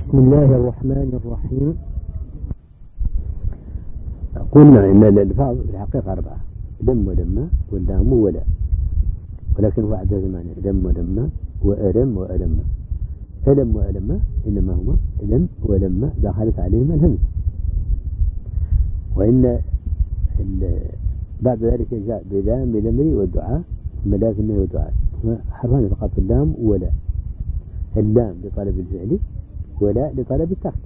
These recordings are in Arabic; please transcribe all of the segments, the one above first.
بسم الله الرحمن الرحيم. قلنا إن الألفاظ في الحقيقة 4: لم ولما واللام ولا، ولكن هو عدد زمانه: لم ولما وألم وألم. ألم وألم إنما هما لم ولما دخلت عليهما الهمزة، وإن بعد ذلك جاء بلام الأمر والدعاء، ثم لا في النهي والدعاء، حرفان فقط: اللام ولا. اللام لطلب الفعل ولا لطلب الترك.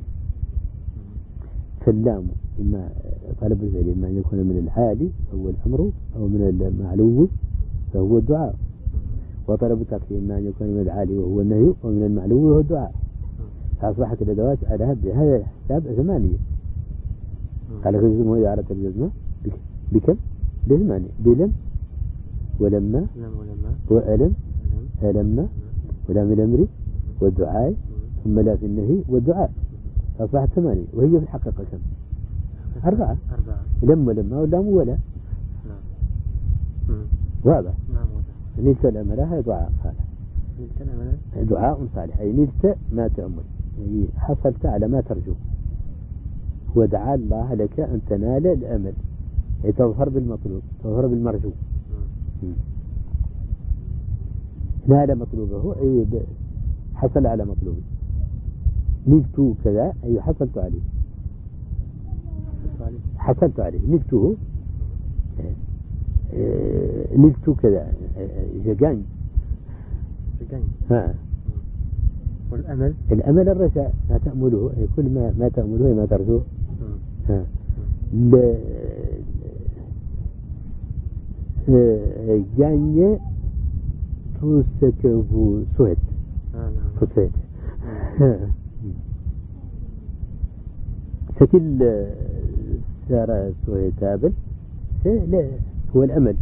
فاللام إما طلب الفعل إما أن يكون من الحال هو الأمر أو من المعلوم فهو الدعاء، وطلب الترك إما أن يكون من الحال وهو النهي ومن المعلوم وهو الدعاء. فأصبحت الأدوات على بهذا الحساب 8. قال الجزم إذا أردت الجزم بكم؟ ب8: بلم ولما وألم ألم ولام الأمر والدعاء، ثم لا في النهي والدعاء، فأصبحت 8. وهي في الحقيقة كم؟ 4. لم ولما واللام ولا. واضح؟ نلت الأمل هذا دعاء صالح. دعاء صالح أي نلت ما تأمل، يعني حصلت على ما ترجو. ودعا الله لك أن تنال الأمل، أي تظهر بالمطلوب، تظهر بالمرجو. نال مطلوبه أي حصل على مطلوبه. نلت كذا أي حصلت عليه، حصلت عليه. نلته نلت كذا جاءني. والأمل الأمل الرجاء، ما تأمله أي كل ما تأمله ما ترجوه. جاني توسكه سويت فسيت سكيل سارة سويتابل لا هو الأمل.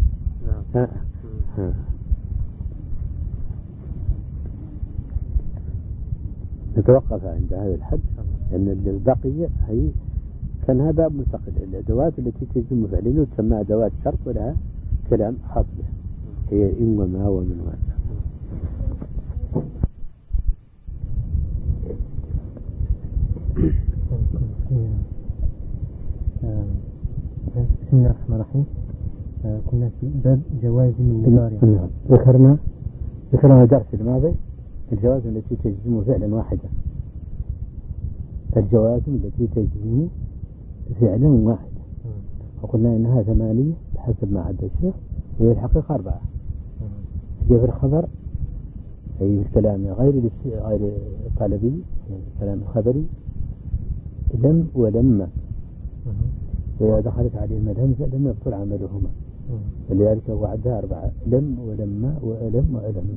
نتوقف عند هذا الحد، لأن البقية هي كان هذا مستقل. الأدوات التي تجزم فعلين تسمى أدوات شرط ولها كلام خاص بها، هي إن وما ومن وما. بسم الله الرحمن الرحيم. كنا في باب جوازم المضارع. ذكرنا درس الماضي الجوازم التي تجزم فعلا واحدا، الجوازم التي تجزم فعلا واحدا، وقلنا إنها 8 بحسب ما عد الشيخ، وهي الحقيقة 4. هي في الخبر أي الكلام غير الطلبي، الكلام الخبري: لم ولما، وإذا دخلت عليهما الهمزة لم يبطل عملهما، ولذلك هو عدها 4: لم ولما وألم وألم.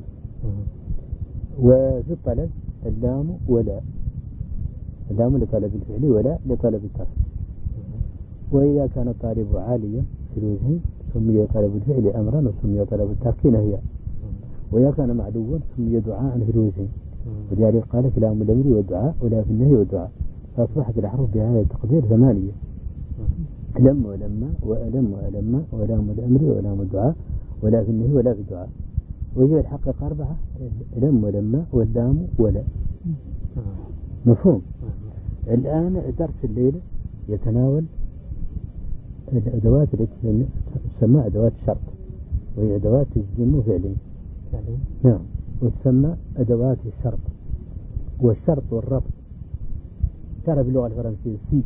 وفي الطلب اللام ولا، اللام لطلب الفعل ولا لطلب الترك. وإذا كان الطالب عاليا في الوجه سمي طلب الفعل أمرا وسمي طلب الترك نهيا، وإذا كان معلوا سمي دعاء في الوجه، ولذلك قال في لام الأمر والدعاء ولا في النهي والدعاء. فأصبحت الأحرف بهذا التقدير 8: لم ولما وألم وألم ولام الأمر ولام الدعاء ولا في النهي ولا في الدعاء. وهي الحقيقة 4: لم ولما واللام ولا. مفهوم؟ الآن درس الليلة يتناول الأدوات التي تسمى أدوات الشرط، وهي أدوات تجزم فعلين. نعم، وتسمى أدوات الشرط. والشرط والربط تعرف باللغة الفرنسية سي.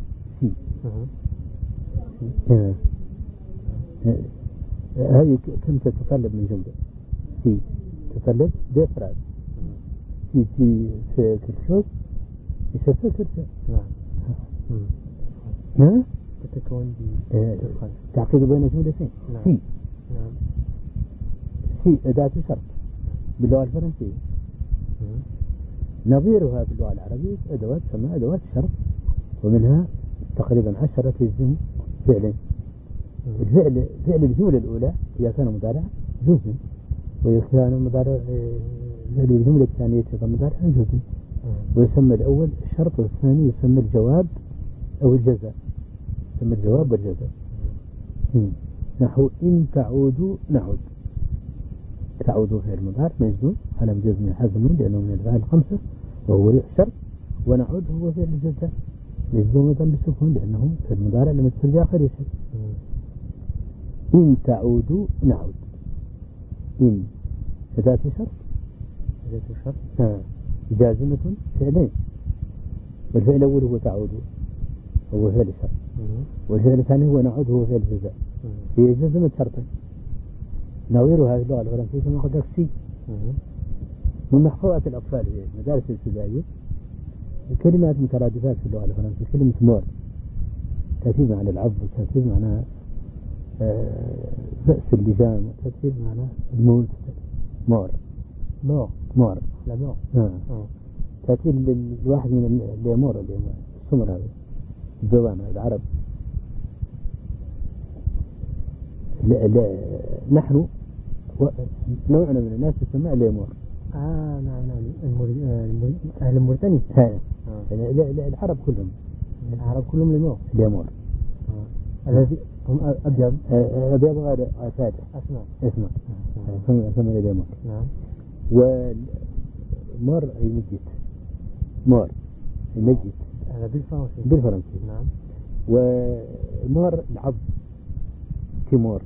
هذه كم تتطلب من جملة؟ سي تتطلب بإفراد. سي في كل يشفى كرسة. نعم. تتكون تعقيد بين جملتين. سي. سي أداة شرط باللغة الفرنسية. نظيرها باللغة العربية أدوات تسمى أدوات شرط، ومنها تقريبا 10 تجزم فعلين. فعل الجملة الأولى إذا كان مضارع جزم، وإذا كان مضارع الجملة الثانية أيضا مضارع جزم، ويسمى الأول الشرط والثاني يسمى الجواب أو الجزاء. يسمى الجواب والجزاء. نحو إن تعودوا نعود. تعودوا فعل مضارع مجزوم على جزم حذف لأنه من الأفعال 5، وهو الشرط، ونعود هو فعل الجزاء مجزومة بالسكون لأنه في المضارع لم يدخل في آخر شيء. إن تعودوا نعود. إن أداة شرط جازمة فعلين. والفعل الأول هو تعودوا هو فعل شرط والفعل الثاني هو نعود هو فعل جزاء. هي جزمة شرطا نظيرها في اللغة الفرنسية كما قلت لك سي من محفوظات الأطفال في مدارس الابتدائية. كلمات مترادفات في اللغة الفرنسية كلمة مور تأتي معنى العض وتأتي معنى بأس اللجام وتأتي معنى الموت. مور لا مور تأتي الواحد من اليمور السمر هذا الجوان العرب. لا نحن نوعنا من الناس يسمى اليمور. نعم أهل موريتانيا. العرب كلهم اليمور. الذي هم أبيض غير فاتح اسمه يسمى اليمور. نعم. ومور أي مجد هذا بالفرنسي. نعم. ومور العظم تيمور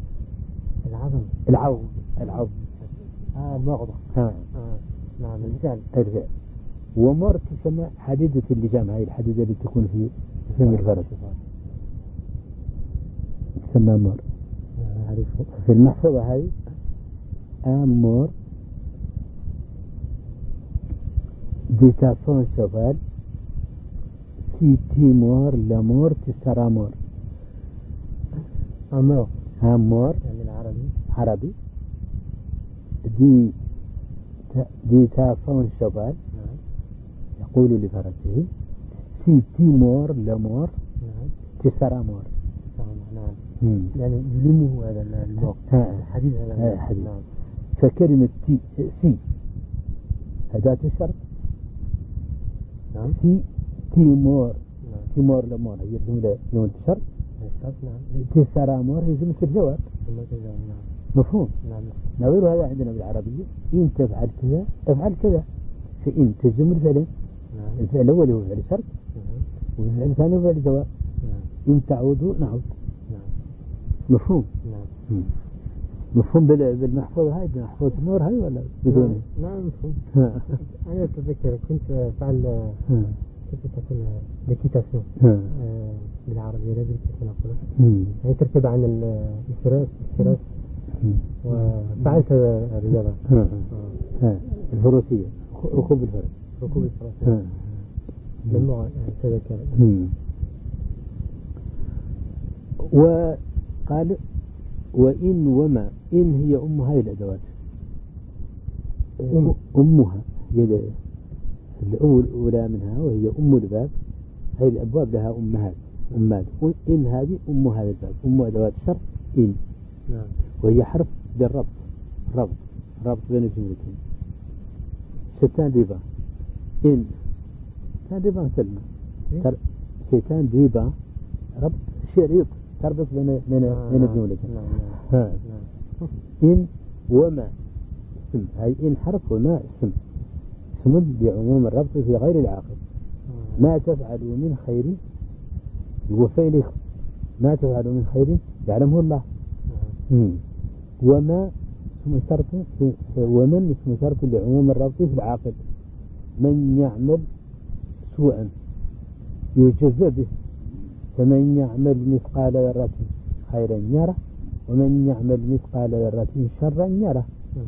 العظم المغضة. نعم الرجال. ومور تسمى حديدة اللجام. هاي الحديدة اللي تكون في فم الفرس تسمى مور. في المحفظة هاي مور ديتاسون شوفال سي تيمور لامور تسرامور. مور يعني عربي دي تاسون شوفال يقول لفرسه سي تيمور لامور تسرامور. يعني يلمه هذا الموت حديد هذا حديد. فكلمة سي أداة الشرط. سي تيمور لامور هي جملة الشرط. تسرامور هي جملة الجواب. مفهوم. نظير هذا عندنا بالعربية إن تفعل كذا افعل كذا. فإن تجزم الفعل. الفعل الأول هو فعل الشرط والفعل الثاني هو فعل الجواب. إن تعودوا نعود. مفهوم. مفهوم بالمحفوظة هاي بمحفوظة النور هاي ولا بدونه؟ نعم مفهوم. أنا أتذكر كنت فعل كيف تكون ديكيتاسيون بالعربية لا ديكيتاسيون أقول يعني تركب عن الفراس وفعلت الرياضة الفروسية ركوب الفرس لما أتذكر. وقال وإن وما إن هي أم هاي الأدوات. أمها هي الأولى منها وهي أم الباب. هاي الأبواب لها أمات وإن هذه أم هذا الباب أم أدوات الشرط إن. وهي حرف للربط ربط بين الجملتين. ستان ديبا إن ستان ديبا سلمة ستان ديبا ربط شريط تربط بين الجملتين. إن وما اسم. هاي إن حرف وما اسم بعموم الربط في غير العاقل. ما تفعلوا من خير وفعل ما تفعلوا من خير يعلمه الله. وما اسم شرط ومن اسم شرط لعموم الربط في العاقل. من يعمل سوءا يجزى به فمن يعمل مثقال ذرة خيرا يره ومن يعمل مثقال ذرة شرا يره.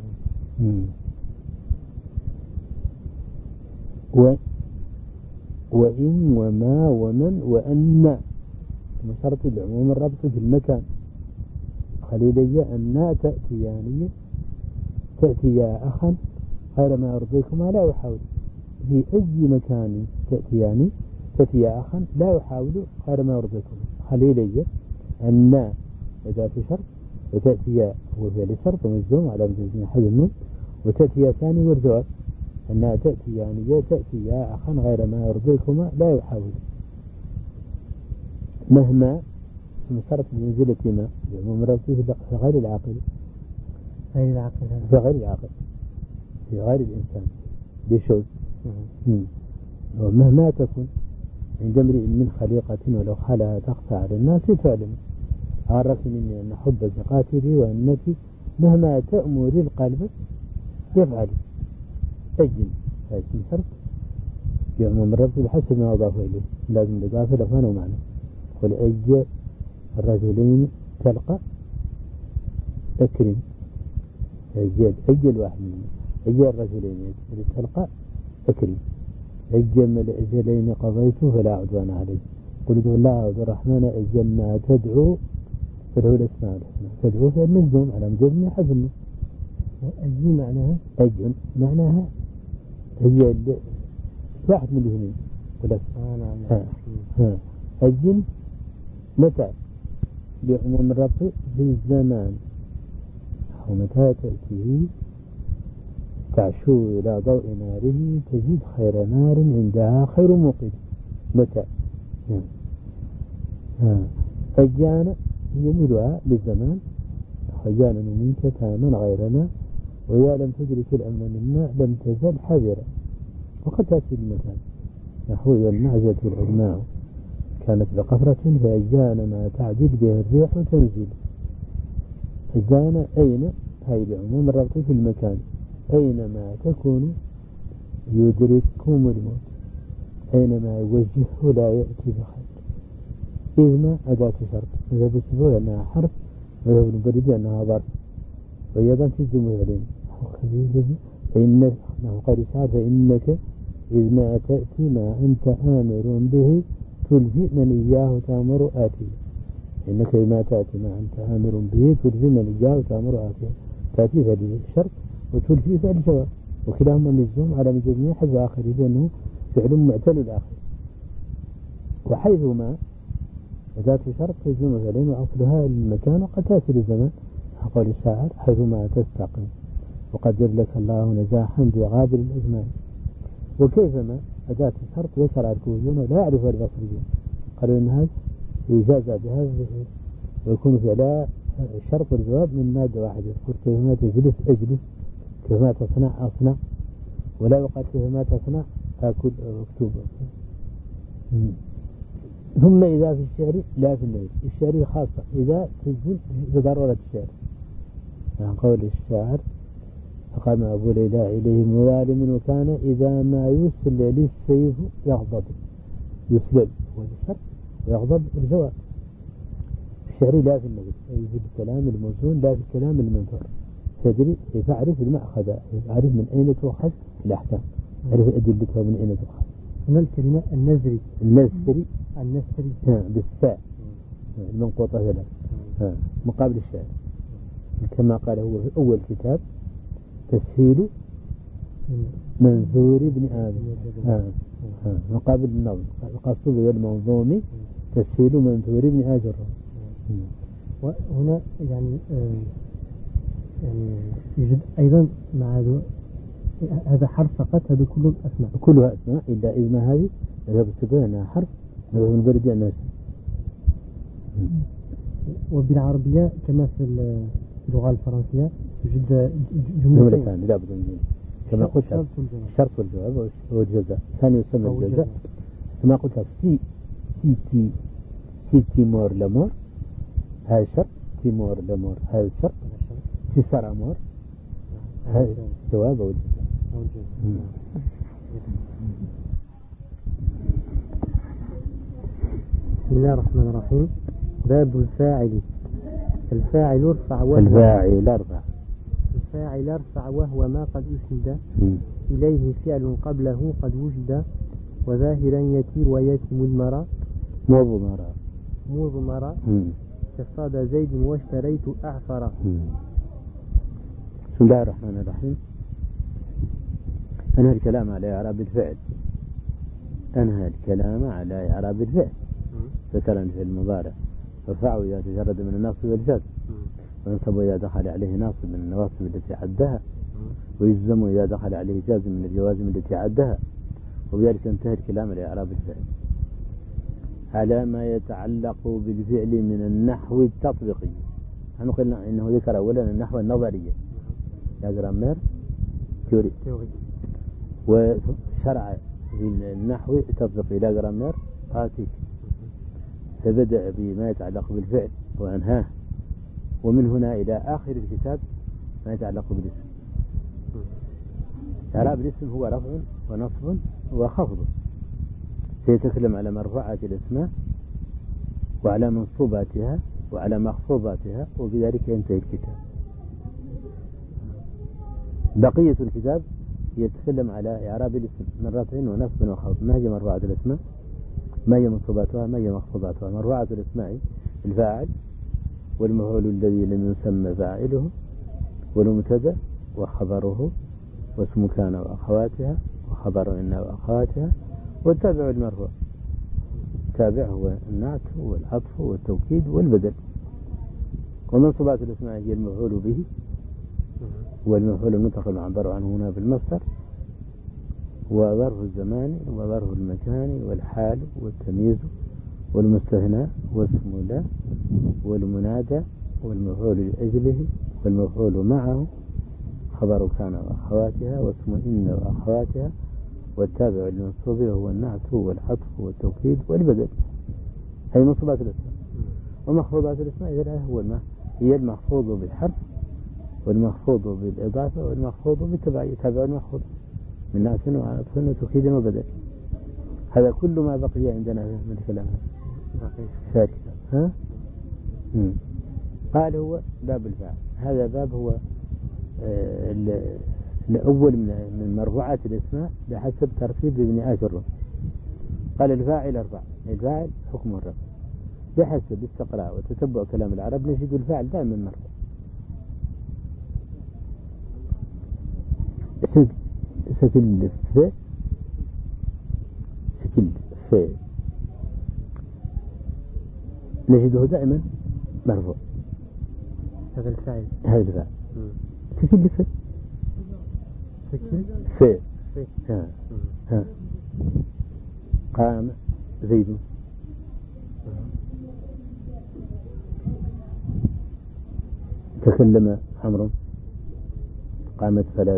وإن وما ومن وأن ثم شرط العموم الربط في المكان. خليلي أن تأتيا أخا غير ما يرضيكما لا يحاول. في أي مكان تأتيا أخا لا يحاول غير ما يرضيكما. خليلي أن أداة شرط وتأتيا هو فعل الشرط ومجزوم على مجزوم حذف النون وتأتيا ثاني والجواب أنها تأتيا أخا غير ما يرضيكما لا يحاول. مهما ثم شرط منزلة ما بعموم الربط في غير العاقل في غير الإنسان بشوز. ومهما تكن عند امرئ من خليقة ولو خلها تخفى على الناس تعلم أعرف مني أن حب زقاتي وأنك مهما تأمر القلب يفعل أجل هذا شرط يعمم الرب بحسب ما أضاف إليه لازم الإضافة لفانه معنى قل أجل الرجلين تلقى أكرم أجل واحد منهم أجل الرجلين تلقى أكرم أجل الأجلين قضيته فلا عدوان عليه قلت الله عبد الرحمن أجل ما تدعو فله الأسماء الحسنى تدعو فعل مجزوم على مجزوم حزم أجل معناها أجل معناها هي واحد من الاثنين ولك أجل متى لعموم الرب في الزمان ومتى تأتيه تعشو إلى ضوء ناره تجد خير نار عندها خير موقد متى فجانا يملها للزمان خيانا منك تاما غيرنا وإذا لم تدرك الأمن منا لم تزل حذرا وقد تأتي المكان نحو النعجة العلماء كانت بقفرة فأجانا ما تعدل به الريح تنزل أجانا أين هاي بعموم الربط في المكان أينما تكون يدرككم الموت أينما يوجهه لا يأتي بخير إذ ما أداة شرط إذا بسبوع أنها حرف وإذا بنبرد أنها ظرف وأيضا تجزم عليهم فإنك قال سعد فإنك إذ ما تأتي ما أنت آمر به تلفي من إياه تأمر آتي إنك ما تأتي ما أنت آمر به تلفي من إياه تأمر آتي تأتي هذه الشرط وتلفي فعل جواب وكلاهما مجزوم على مجزومية حذف آخر لأنه فعل معتل الآخر وحيثما ذات شرط تجزم فعلين وأصلها المكان وقد تأتي للزمان قول الشاعر حيثما تستقيم وقدر لك الله نزاحا بغابر الأزمان وكيفما أداة الشرط ذكر الكوفيون لا يعرفها البصريون قالوا إن هذا يجازى بهذا الظهور ويكون فعلا الشرط والجواب من مادة واحدة يقول كيفما تجلس أجلس كيفما تصنع أصنع ولا يقال كيفما تصنع أكل أكتب ثم إذا في الشعر لا في الليل الشعر خاصة إذا تجلس بضرورة الشعر يعني قول الشاعر فقام أبو ليلى إليه موالم وكان إذا ما يسل للسيف يغضب يسلل هو الشرط ويغضب الجواب الشعر لا في النجد أي في الكلام الموزون لا في الكلام المنثور تدري فاعرف المأخذ أعرف من أين تؤخذ الأحكام أعرف أدلتها من أين تؤخذ هنا الكلمة النزري بالساء المنقوطة هنا مقابل الشعر كما قال هو في أول كتاب تسهيل منثور ابن آدم مقابل النظم القصد والمنظوم تسهيل منثور ابن آدم وهنا يعني يوجد أيضا مع هذا حرف فقط هذا كله أسماء كلها أسماء إلا إذا هذه نذهب السبوع أنها حرف نذهب نبرد الناس وبالعربية كما في اللغة الفرنسية يوجد جملتان لا بد من كما قلت الشرط والجواب والجزاء ثاني يسمى الجزاء كما قلت سي تيمور لامور هذا الشرط تيمور لامور هذا الشرط تسار أمور هذا الجواب والجزاء بسم الله الرحمن الرحيم باب الفاعل الفاعل ارفع وهو ما قد أسند إليه فعل قبله قد وجد وظاهرا يتير ويتم المرى مضمرا كصاد زيد واشتريت أعفر. بسم الله الرحمن الرحيم. أنهى الكلام على إعراب الفعل ذكرا في المضارع ارفعه إذا تجرد من الناصب والجزم وينصب إذا دخل عليه ناصب من النواصب التي عدها ويجزم إذا دخل عليه جازم من الجوازم التي عدها وبذلك انتهى الكلام على إعراب الفعل على ما يتعلق بالفعل من النحو التطبيقي. نحن قلنا إنه ذكر أولا النحو النظري لا جرامير تيوري وشرع في النحو تطبق إلى جرامر آتيك، فبدأ بما يتعلق بالفعل وأنهاه، ومن هنا إلى آخر الكتاب ما يتعلق بالاسم. إعراب الاسم هو رفع ونصب وخفض، فيتكلم على مرفوعات الأسماء وعلى منصوباتها وعلى مخفوضاتها، وبذلك ينتهي الكتاب. بقية الكتاب يتكلم على إعراب الاسم من رفع ونصب وخفض. ما هي مرفوعات الأسماء؟ ما هي منصوباتها؟ ما هي مخفوضاتها؟ مرفوعات الأسماء الفاعل والمفعول الذي لم يسمى فاعله، والمبتدأ وخبره، واسم كان وأخواتها، وخبر إن وأخواتها، والتابع المرفوع. التابع هو النعت والعطف والتوكيد والبدل. ومنصوبات الأسماء هي المفعول به والمفعول المطلق المعبر عنه هنا بالمصدر، وظرف الزمان وظرف المكان والحال والتمييز والمستثنى واسم لا والمنادى والمفعول لأجله والمفعول معه، خبر كان وأخواتها، واسم إن وأخواتها، والتابع للمنصوب وهو النعت والعطف والتوكيد والبدل. هي منصوبات الأسماء. ومخفوضات الأسماء إذا هي المخفوض بالحرف والمخفوض بالإضافة والمخفوض بالتبعية، تابع المخفوض من نعت وعطف وتوكيد وبدل. هذا كل ما بقي عندنا من الكلام ها؟ قال هو باب الفاعل. هذا باب هو الأول من مرفوعات الأسماء بحسب ترتيب ابن آجر. قال الفاعل أربع. الفاعل حكم الرفع بحسب استقراء وتتبع كلام العرب، نجد الفاعل دائما مرفوع. سكل في نجده دائما مرفوع. هذا الفاعل. هذا الفاعل. سكل في ها قام زيد. تكلم عمرو. قامت صلاة.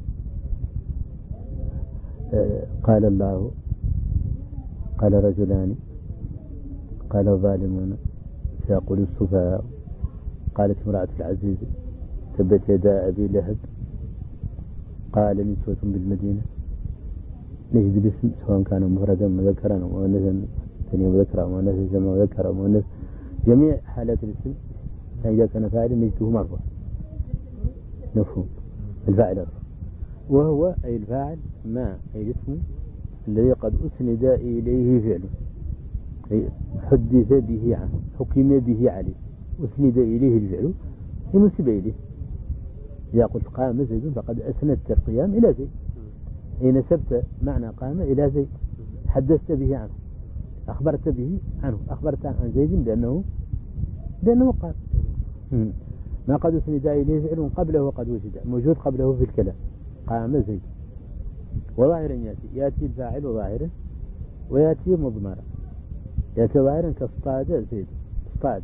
قال الله. قال رجلان. قال الظالمون. سيقول السفهاء. قالت امرأة العزيز تبت يدا أبي لهب. قال نسوة بالمدينة. نجد الاسم سواء كان مفردا مذكرا أو مؤنثا، ثانية مذكرا أو مؤنثا، جمع مذكر أو مؤنث، جميع حالات الاسم إذا كان فاعلا نجده مرفوع. مفهوم. الفاعل مرفوع، وهو أي الفاعل ما أي الاسم الذي قد أسند إليه فعله، أي حدث به عنه، حكم به عليه، أسند إليه الفعل ينسب إليه. إذا قلت قام زيد فقد أسندت القيام إلى زيد، أي نسبت معنى قام إلى زيد، حدثت به عنه، أخبرت به عنه، أخبرت عن زيد بأنه قام. ما قد أسند إليه فعل قبله وقد وجد، موجود قبله في الكلام. قام زيد. وظاهرا يأتي الفاعل ظاهرا ويأتي مضمرا. يأتي ظاهرا كاصطاد زيد. اصطاد.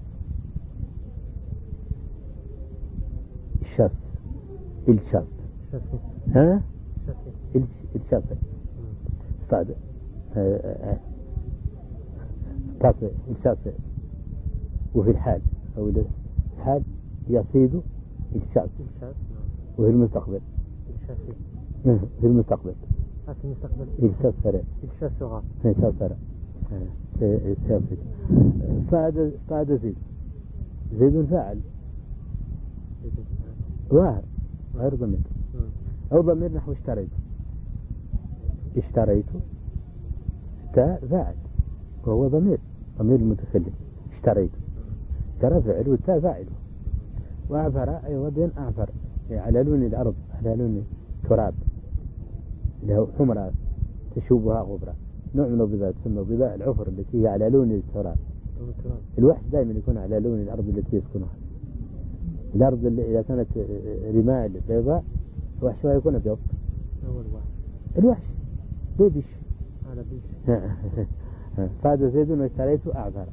الشاس. الشاس. ها؟ الشاس. اصطاد. تصل الشاس. وفي الحال أو الحال يصيد الشاس. وفي المستقبل. في المستقبل. في المستقبل. الشاس سرع. الشاس صغار. الشاس سرع. صاد زيد. زيد فاعل. غير ضمير. أو ضمير نحو اشتريت. اشتريت تاء فاعل وهو ضمير المتكلم. اشتريت ترى فعل والتاء فاعل. وأعفر أيضا بين أعفر على لون الأرض، على لون التراب، له حمرة تشوبها غبرة، نوع من الضباء تسمى ضباء العفر التي هي على لون التراب. الوحش دائما يكون على لون الأرض التي يسكنها. الأرض إذا كانت رمال بيضاء وحشها يكون أبيض. الوحش بيبش على بيش. صاد زيد واشتريت أعفر.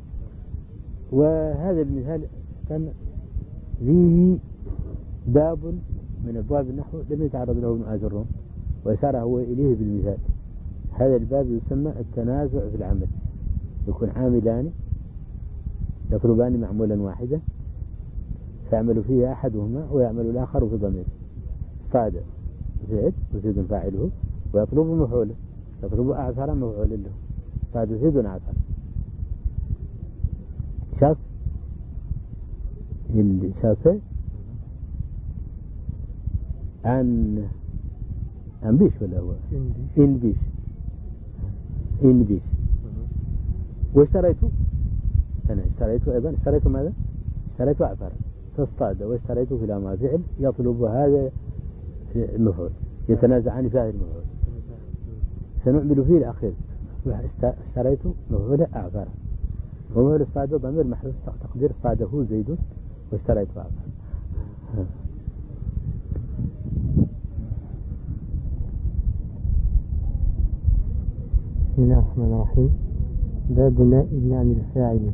وهذا المثال كان فيه باب من أبواب النحو لم يتعرض له ابن آجر، وإشار هو إليه بالمثال. هذا الباب يسمى التنازع في العمل، يكون عاملان يطلبان معمولا واحدا فيعمل فيه أحدهما ويعمل الآخر في ضمير. صاد زيد وزيد فاعله ويطلب مفعوله، يطلب أعثر مفعول له، صاد زيد أعثر. شاف الشافعي عن بيش ولا هو إن بيش واشتريته أنا اشتريته أيضا اشتريته ماذا؟ اشتريته أعثر تصطاد واشتريته في لما فعل يطلب هذا المفعول يتنازعان في هذا المفعول سنعمل فيه الأخير. اشتريته مفعول أعثر ومفعول الصاد ضمير محذوف تقدير صاده زيد واشتريته أعثر. بسم الله الرحمن الرحيم. باب نائب عن الفاعل.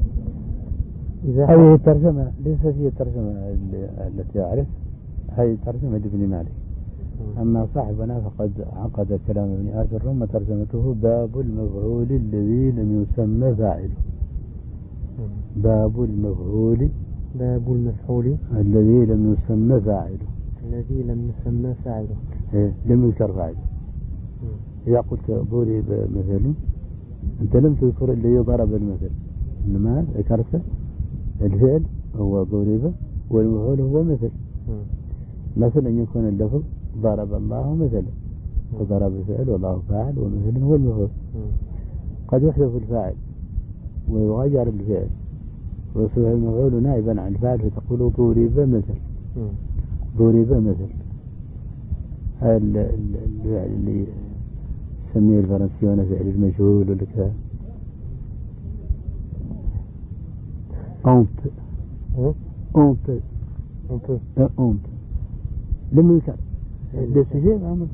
هذه الترجمة ليست هي الترجمة التي أعرف، هذه ترجمة ابن مالك. أما صاحبنا فقد عقد كلام ابن آجر وترجمته باب المفعول الذي لم يسمى فاعله. باب المفعول الذي لم يسمى فاعله. لم يذكر فاعله. إذا قلت ضرب مثل أنت لم تذكر الذي ضرب المثل، إنما ذكرت الفعل هو ضرب والمفعول هو مثل. مثل أن يكون اللفظ ضرب الله مثلا وضرب الفعل والله فاعل ومثل هو المفعول. قد يحذف الفاعل ويغير الفعل ويصبح المفعول نائبا عن الفاعل فتقول ضرب مثل. ضرب مثل هذا الفعل اللي يسميه الفرنسيون فعل المجهول ولا كذا. أنت لم يذكر ده شيء عمل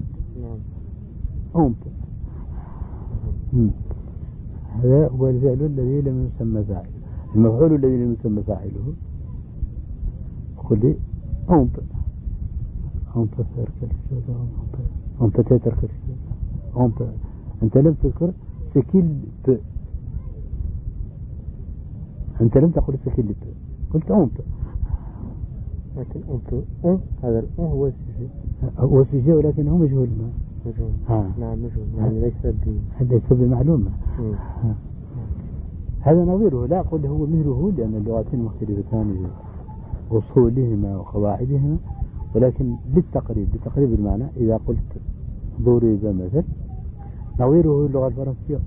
هذا هو الفعل الذي لم يسمى فاعله. المفعول الذي لم يسمى فاعله قل لي أنت تترك الشيء أنت لم تذكر سكيل ب، أنت لم تقل سكيل ب، قلت أنت. لكن هذا هو السجي ولكنه مجهول. نعم مجهول يعني ليس بمعلومة. هذا نظيره، لا أقول هو مثله لأن اللغتين مختلفتان بأصولهما وقواعدهما، ولكن بالتقريب المعنى. إذا قلت ضرب مثل نظيره اللغة الفرنسية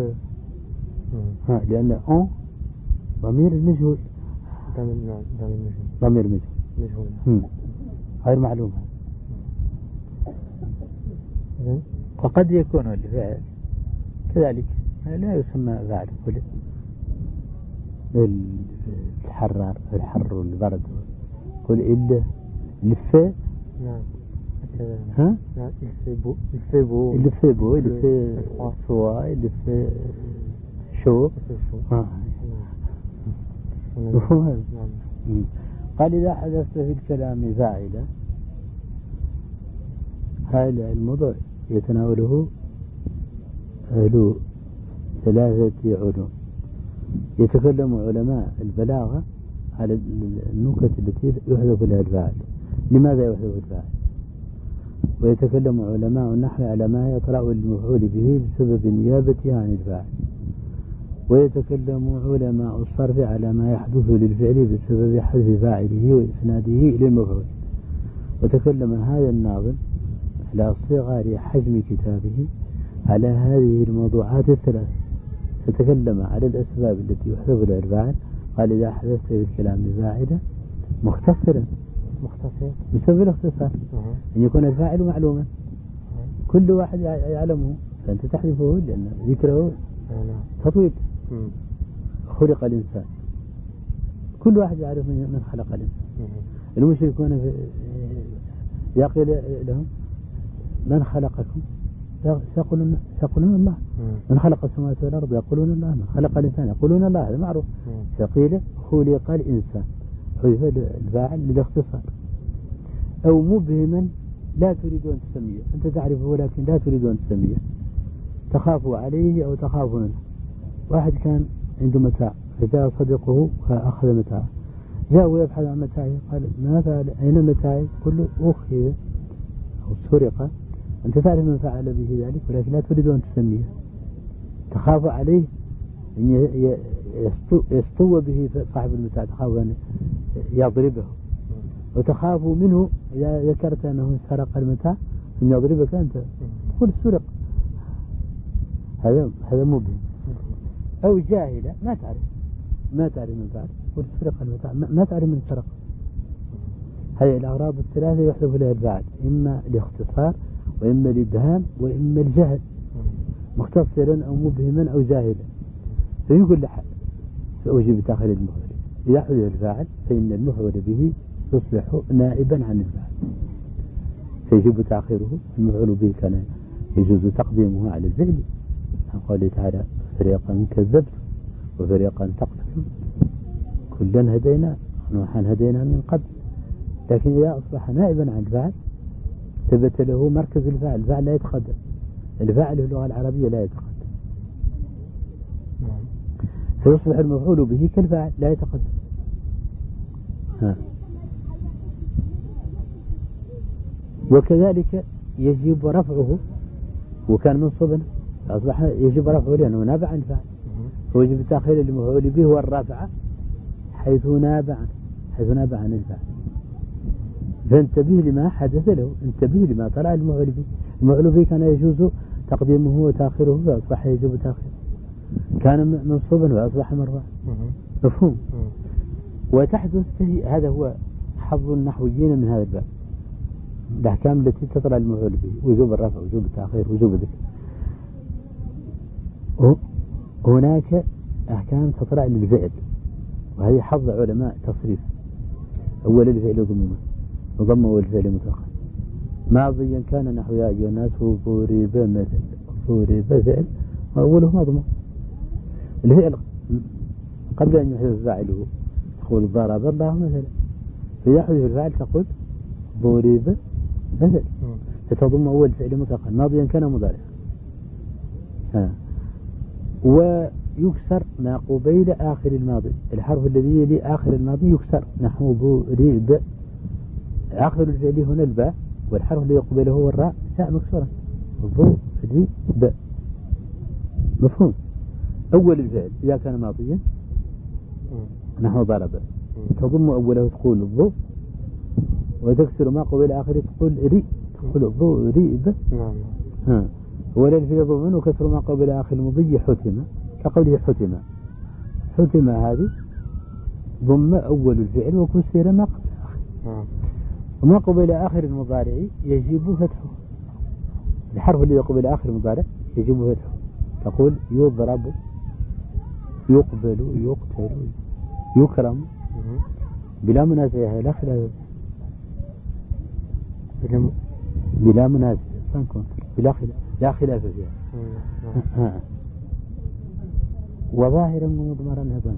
لأن ضمير مجهول. ضمير مجهول غير معلوم. فقد يكون الفعل كذلك لا يسمى فاعل. الحر والبرد قل إلا الفاء. نعم الفيبو سواء الفاء شو قال إذا حدثت في الكلام فاعلا هذا الموضوع يتناوله أهل ثلاثة علوم. يتكلم علماء البلاغة على النكت التي يحذف لها الفاعل، لماذا يحذف الفاعل، ويتكلم علماء النحو على ما يطرأ المفعول به بسبب نيابته عن الفاعل، ويتكلم علماء الصرف على ما يحدث للفعل بسبب حذف فاعله وإسناده إلى المفعول. وتكلم هذا الناظم على صغر حجم كتابه على هذه الموضوعات الثلاث، فتكلم على الأسباب التي يحذف لها الفاعل. قال إذا حذفت بالكلام فاعلا مختصر بسبب الاختصار أن يكون الفاعل معلوما كل واحد يعلمه، فأنت تحذفه لأن ذكره تطويل. خلق الإنسان كل واحد يعرف من خلق الإنسان. المشركون يقول لهم من خلقكم يقولون الله. من خلق السماوات والأرض يقولون الله. من خلق الإنسان يقولون الله، هذا معروف. فقيل خلق الإنسان حذف الفاعل للاختصار. أو مبهما لا تريد أن تسميه، أنت تعرفه ولكن لا تريد أن تسميه تخاف عليه أو تخاف منه. واحد كان عنده متاع فجاء صديقه فأخذ متاعه، جاء ويبحث عن متاعه قال ما فعل أين متاعي؟ قل له أخذ أو سرق. أنت تعرف من فعل به ذلك ولكن لا تريد أن تسميه. تخاف عليه أن يستوى به صاحب المتاع، تخاف أن يضربه، وتخاف منه إذا ذكرت أنه سرق المتاع أن يضربك أنت قل سرق. هذا مبهم. أو جاهلة ما تعرف من فعل قل سرق المتاع، ما تعرف من سرق. هذه الأغراض الثلاثة يحذف لها الفاعل، إما الاختصار وإما الإبهام وإما الجهل، مختصرا أو مبهما أو جاهلا. فيقول لحد فأوجب تأخير المفعول. إذا حذف الفاعل فإن المفعول به يصبح نائبا عن الفاعل، فيجب تأخيره. المفعول به كان يجوز تقديمه على الفعل، عن قوله تعالى فريقا كذبت وفريقا تقتلون كلا هدينا نوحا هدينا من قبل. لكن إذا أصبح نائبا عن الفاعل ثبت له مركز الفاعل. الفاعل لا يتقدم، الفاعل في اللغة العربية لا يتقدم، فيصبح المفعول به كالفاعل لا يتقدم. وكذلك يجب رفعه، وكان منصوبا أصبح يجب رفعه لأنه نابع عن الفاعل، فوجب تأخير المفعول به والرفع حيث نابع عن الفاعل. فانتبه لما حدث له، انتبه لما طلع المفعول به. المفعول به كان يجوز تقديمه وتأخيره فأصبح يجب تأخيره، كان منصوبا وأصبح مرفوعا. مفهوم؟ وتحدث هذا هو حظ النحويين من هذا الباب، الأحكام التي تطلع المفعول به، وجوب الرفع وجوب التأخير وجوب الذكر. هناك أحكام تطلع للفعل، وهذه حظ علماء تصريف. أول الفعل ضمه والفعل متأخر ماضيا كان نحو يا أيها الناس ضرب مثل، ضرب فعل وأوله مضمون. الفعل قبل أن يحدث فاعله تقول ضرب الله مثلا، فإذا حدث الفاعل تقول ضرب مثل، فتضم أول فعل متأخر ماضيا كان مضارعا. ويكسر ما قبيل آخر الماضي، الحرف الذي يلي آخر الماضي يكسر، نحو ضرب. آخر الفعل هنا الباء، والحرف الذي يقبله هو الراء جاء مكسورا، ضرب. مفهوم؟ أول الفعل إذا كان ماضيا نحو ضرب تضم أوله تقول ضو، وتكسر ما قبل آخره تقول ري، تقول ضو ريب. ولا الفعل ضمن وكسر ما قبل آخر المضي حتم، كقوله حتم هذه ضم أول الفعل وكسر ما قبل آخر. وما قبل آخر المضارع يجب فتحه، الحرف اللي يقبل آخر المضارع يجب فتحه، تقول يضرب يقبل يقتل يكرم بلا منازعة، لا خلاف، بلا منازعة لا خلاف فيها. وظاهرا ومضمرا هذا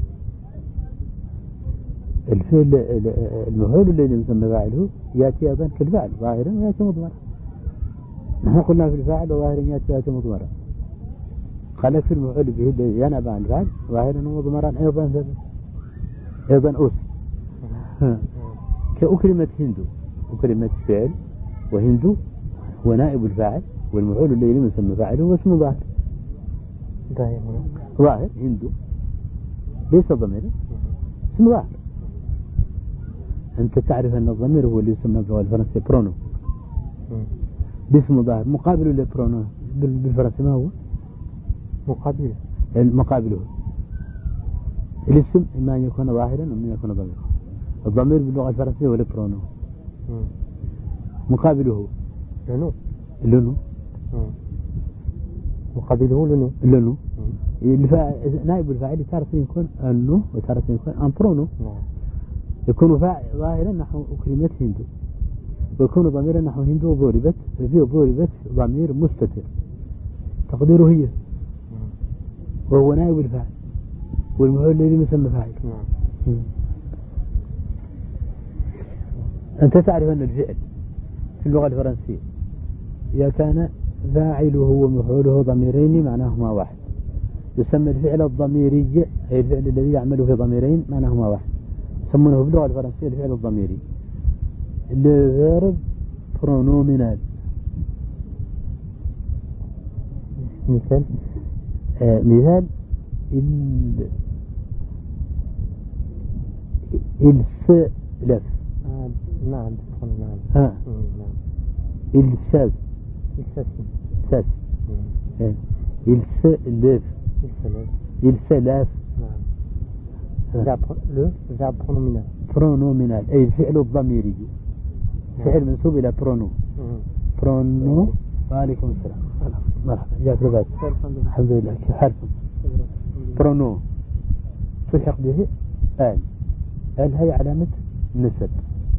الفعل المفعول الذي يسمى فاعله يأتي أيضا كالفعل ظاهرا ويأتي مضمرا. نحن قلنا في الفاعل وظاهرا يأتي مضمرا، قال في المفعول به الذي ينبع عن الفعل ظاهرا ومضمرا أيضا أوصي. كأكرمت هندو، أكرمت فعل، وهندو هو نائب الفاعل، والمفعول الذي يسمى فاعله هو اسمه ظاهر هندو ليس ضميرا، اسمه ظاهر. أنت تعرف أن الضمير هو اللي يسمى باللغة الفرنسية برونو، اسمه ظاهر. مقابله للبرونو بالفرنسية ما هو؟ مقابله الاسم إما أن يكون ظاهرا وإما أن يكون ضميرا. الضمير باللغة الفرنسية هو البرونو، مقابله لونو، مقابله لونو. نائب الفاعل تارة يكون أنو وتارة يكون أمبرونو. يكون ظاهرا نحو أكرمت هندو، ويكون ضميرا نحو هندو ضربت، ففيه ضربت ضمير مستتر تقديره هي، وهو نائب الفاعل والمفعول الذي يسمى فاعل. أنت تعرف أن الفعل في اللغة الفرنسية إذا كان فاعله ومفعوله ضميرين معناهما واحد. يسمى الفعل الضميري أي الفعل الذي يعمل في ضميرين معناهما واحد، يسمونه باللغة الفرنسية الفعل الضميري. الفيرب برونومينال. مثال مثال السلف. نعم ها الساس ساس السلف السلاف. نعم le verbe pronominal. برونومينال أي الفعل الضميري، فعل منسوب إلى برونو. برونو. وعليكم السلام. مرحبا جاك لباس. الحمد لله. كيف حالكم؟ برونو تلحق به آل. آل هي علامة النسب.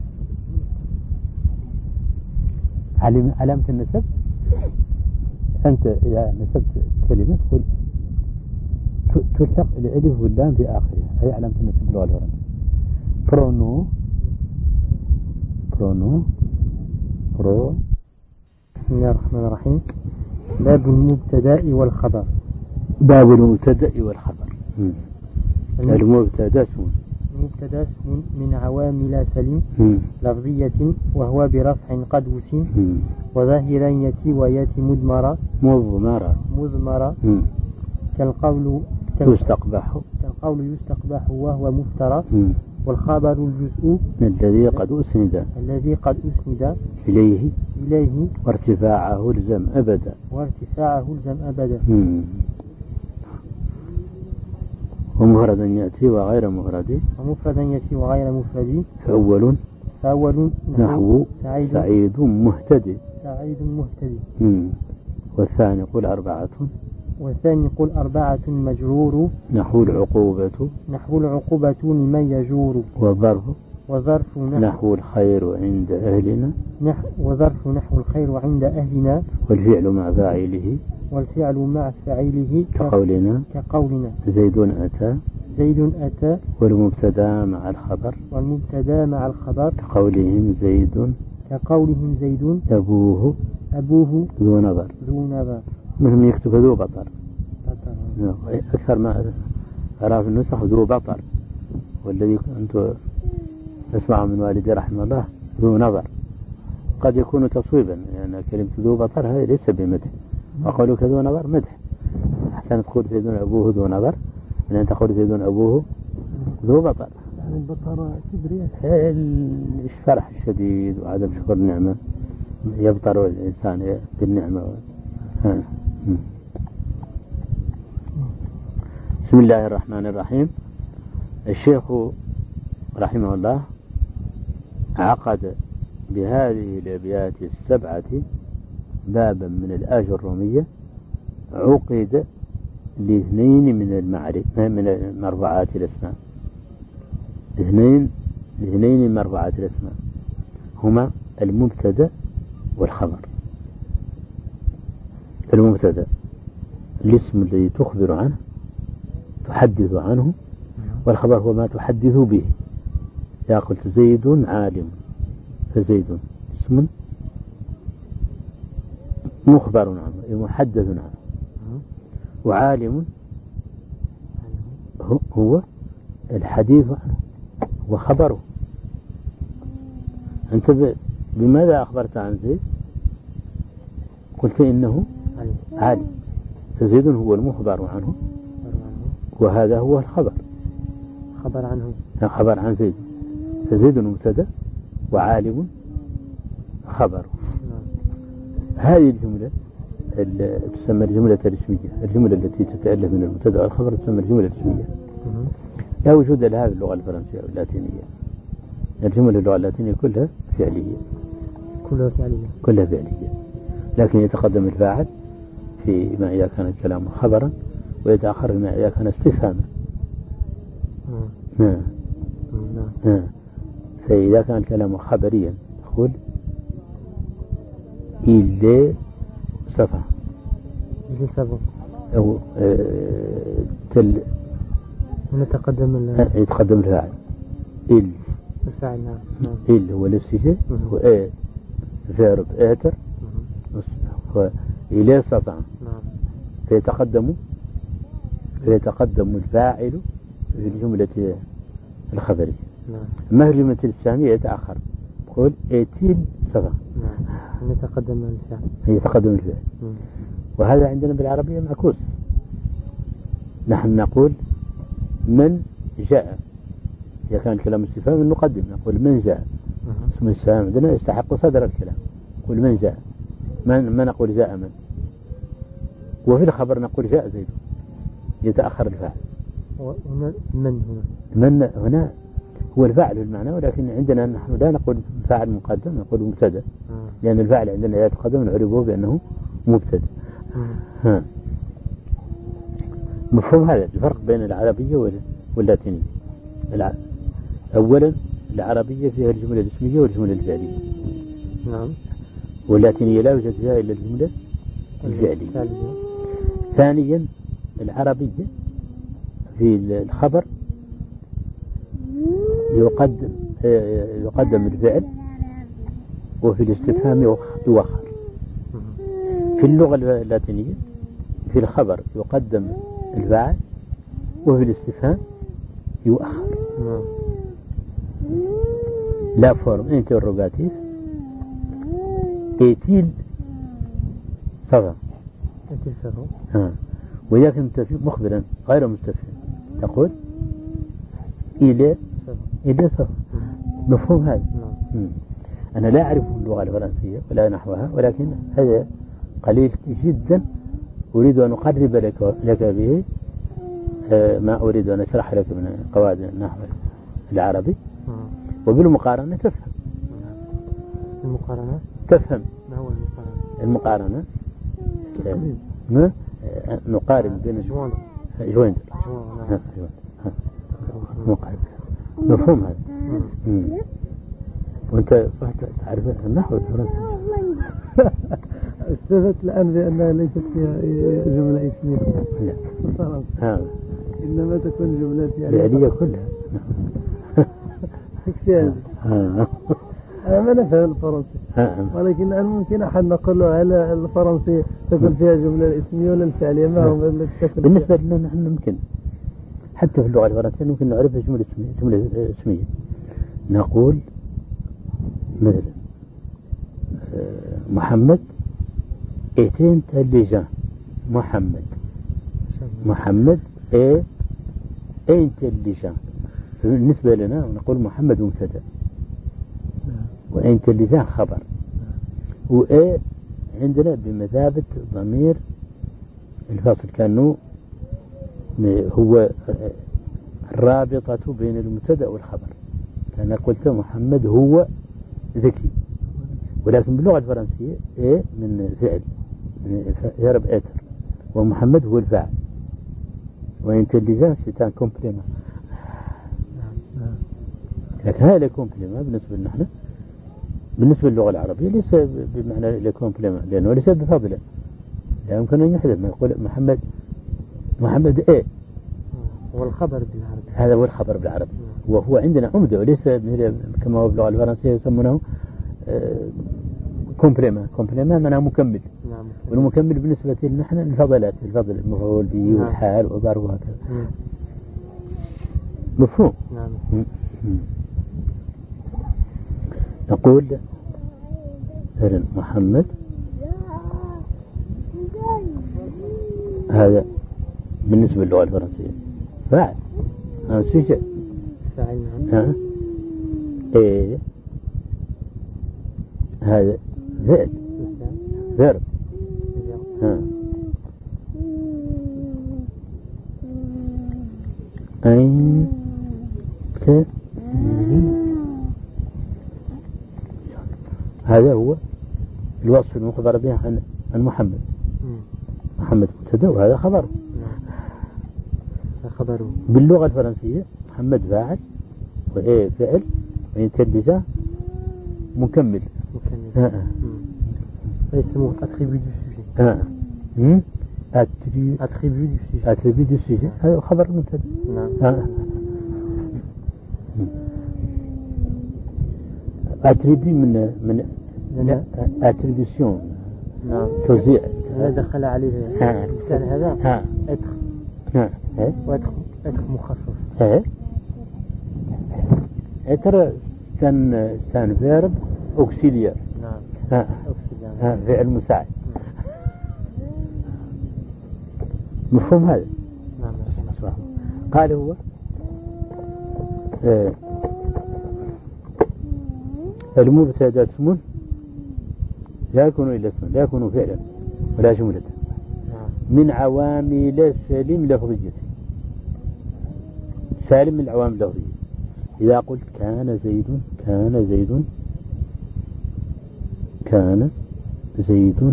علامة النسب أنت إذا نسبت كلمة تقول تلحق الألف واللام في آخرها، هي علامة النسب باللغة الفرنسية. برونو برو. بسم الله الرحمن الرحيم. باب المبتدأ والخبر. باب المبتدأ والخبر. المبتدأ اسم من عوامل سليم لفظية وهو برفع قد وسم وظاهرا يتي وياتي مضمرة كالقول يستقبح وهو مفترى. والخبر الجزء الذي قد أسند إليه وارتفاعه الزم أبدا. ومفردا يأتي وغير مفرد. فأول نحو سعيد مهتدي. والثاني قل أربعة مجرور. نحو العقوبة لمن يجور. وظرف نحو الخير عند أهلنا. والفعل مع فاعله كقولنا زيد أتى. والمبتدا مع الخبر كقولهم زيد أبوه ذو نظر. مهم يكتب ذو بطر. أكثر ما أرى في النسخ ذو بطر، والذي كنت أسمع من والدي رحمه الله ذو نظر. قد يكون تصويبا يعني كلمة ذو بطر هذه ليس بمدح، وقولك ذو نظر مدح. أحسن تقول زيدون أبوه ذو نظر من أن تقول زيدون أبوه ذو بطر. يعني البطر كبرية، الفرح الشديد وعدم شكر النعمة، يبطر الإنسان بالنعمة. بسم الله الرحمن الرحيم. الشيخ رحمه الله عقد بهذه الأبيات السبعة بابا من الآجرومية عقد لاثنين من مربعات الأسماء. اثنين من مربعات الأسماء هما المبتدأ والخبر. المبتدأ الاسم الذي تخبر عنه تحدث عنه، والخبر هو ما تحدث به. إذا قلت زيد عالم فزيد اسم مخبر عنه محدث عنه، وعالم هو الحديث عنه وخبره. أنت بماذا أخبرت عن زيد؟ قلت إنه عالم، فزيد هو المخبر عنه وهذا هو الخبر خبر عن زيد. فزيد مبتدأ وعالم خبر. هذه الجملة تسمى الجملة الاسمية. الجملة التي تتألف من المبتدأ والخبر تسمى الجملة الاسمية. لا وجود لها في اللغة الفرنسية واللاتينية. الجملة اللغة اللاتينية كلها فعلية، لكن يتقدم الفاعل فيما إذا كان الكلام خبرا، ويتأخر فيما إذا كان استفهاما. فإذا كان الكلام خبريا نقول il est savant أو يتقدم الفاعل il هو الاستجابة، و verb être إلى صفا نعم. فيتقدم الفاعل في الجملة الخبرية. نعم. ما هي الجملة الاستفهامية يتأخر، قل إيتيل صفا. نعم. يتقدم الفعل. يتقدم الفعل. وهذا عندنا بالعربية معكوس. نحن نقول من جاء، إذا كان الكلام استفهام نقدم نقول من جاء. اسم الاستفهام عندنا يستحق صدر الكلام، قل من جاء، ما نقول جاء من. وفي الخبر نقول جاء زيد، يتأخر الفاعل. من هنا هو الفاعل بالمعنى، ولكن عندنا نحن لا نقول فاعل مقدم، نقول مبتدا، لأن الفاعل عندنا يتقدم نعرفه بأنه مبتدا. مفهوم هذا الفرق بين العربية واللاتينية. أولا العربية فيها الجملة الاسمية والجملة الفعلية. نعم. واللاتينية لا يوجد فيها إلا الجملة الفعلية. ثانيا العربية في الخبر يقدم الفعل، وفي الاستفهام يؤخر. في اللغة اللاتينية في الخبر يقدم الفاعل، وفي الاستفهام يؤخر. لا فورم انتروغاتيف إيتيل صفا. وإذا كنت مخبرا غير مستفهم تقول إلى صفا. مفهوم هذا؟ أنا لا أعرف اللغة الفرنسية ولا نحوها، ولكن هذا قليل جدا أريد أن أقرب لك به ما أريد أن أشرح لك من قواعد النحو العربي، وبالمقارنة تفهم. المقارنة تفهم. ما هو المقارنة؟ نقارن بين جويند. مفهوم هذا؟ وأنت تعرف النحو الفرنسي؟ استفدت الآن بأنها ليست فيها جملة اسمية. لا. إنما تكون جملات فعلية كلها. كفاية. أنا ما نفهم الفرنسي، ولكن الآن ممكن أحد نقول له هل الفرنسي تكون فيها جملة اسمية ولا الفعلية؟ ما هو بالنسبة لنا نحن ممكن حتى في اللغة الفرنسية ممكن نعرفها جملة اسمية. نقول مثلا محمد est intelligent. محمد est intelligent. بالنسبة لنا نقول محمد مبتدا، وانتليجنت خبر، وإيه عندنا بمثابة ضمير الفاصل، كأنه هو الرابطة بين المبتدا والخبر. أنا قلت محمد هو ذكي، ولكن باللغة الفرنسية إيه من فعل، من يرب إتر، ومحمد هو الفاعل، وانتليجنت سيتان كومبليمون. لكن هذا الكومبليمون بالنسبة لنا نحن، بالنسبة للغة العربية ليس بمعنى الكومبليمون، لأنه ليس بفضله، لا يمكن أن يحدث ما يقول محمد إيه هو الخبر بالعربي. هذا هو الخبر بالعربي، وهو عندنا عمدة، وليس كما هو باللغة الفرنسية يسمونه كومبليمون معناه مكمل. والمكمل بالنسبة لنا نحن الفضل المفعول به والحال والظرف وهكذا. مفهوم؟ نعم. نقول محمد هذا بالنسبة للغة الفرنسية فاعل، سجل فاعل. إيه هذا فعل أين هذا هو الوصف المخبر به عن محمد. محمد مبتدا وهذا خبره. خبره باللغة الفرنسية محمد فاعل، وإيه فعل، وإنتليجنت مكمل. يسموه attribut du sujet. attribut du sujet هذا خبر مبتدا. نعم. attribut من attribution. نعم. توزيع لا دخل عليه الفعل هذا اتر واتر مخصص اتر كان فيرب اوكسيليار. نعم فعل مساعد. مفهوم هذا؟ نعم. قال هو المبتدا اسم لا يكون إلا اسما، لا يكون فعلا ولا جملة من عوامل سالم لفظية. سالم من العوامل اللفظية. إذا قلت كان زيد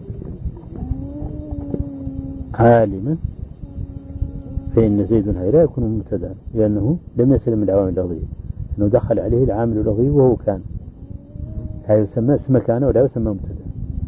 عالما، فإن زيد لا يكون مبتدا لأنه لم يسلم من العوامل اللفظية، أنه دخل عليه العامل اللفظي وهو كان. لا يسمى اسم كان ولا يسمى مبتدا.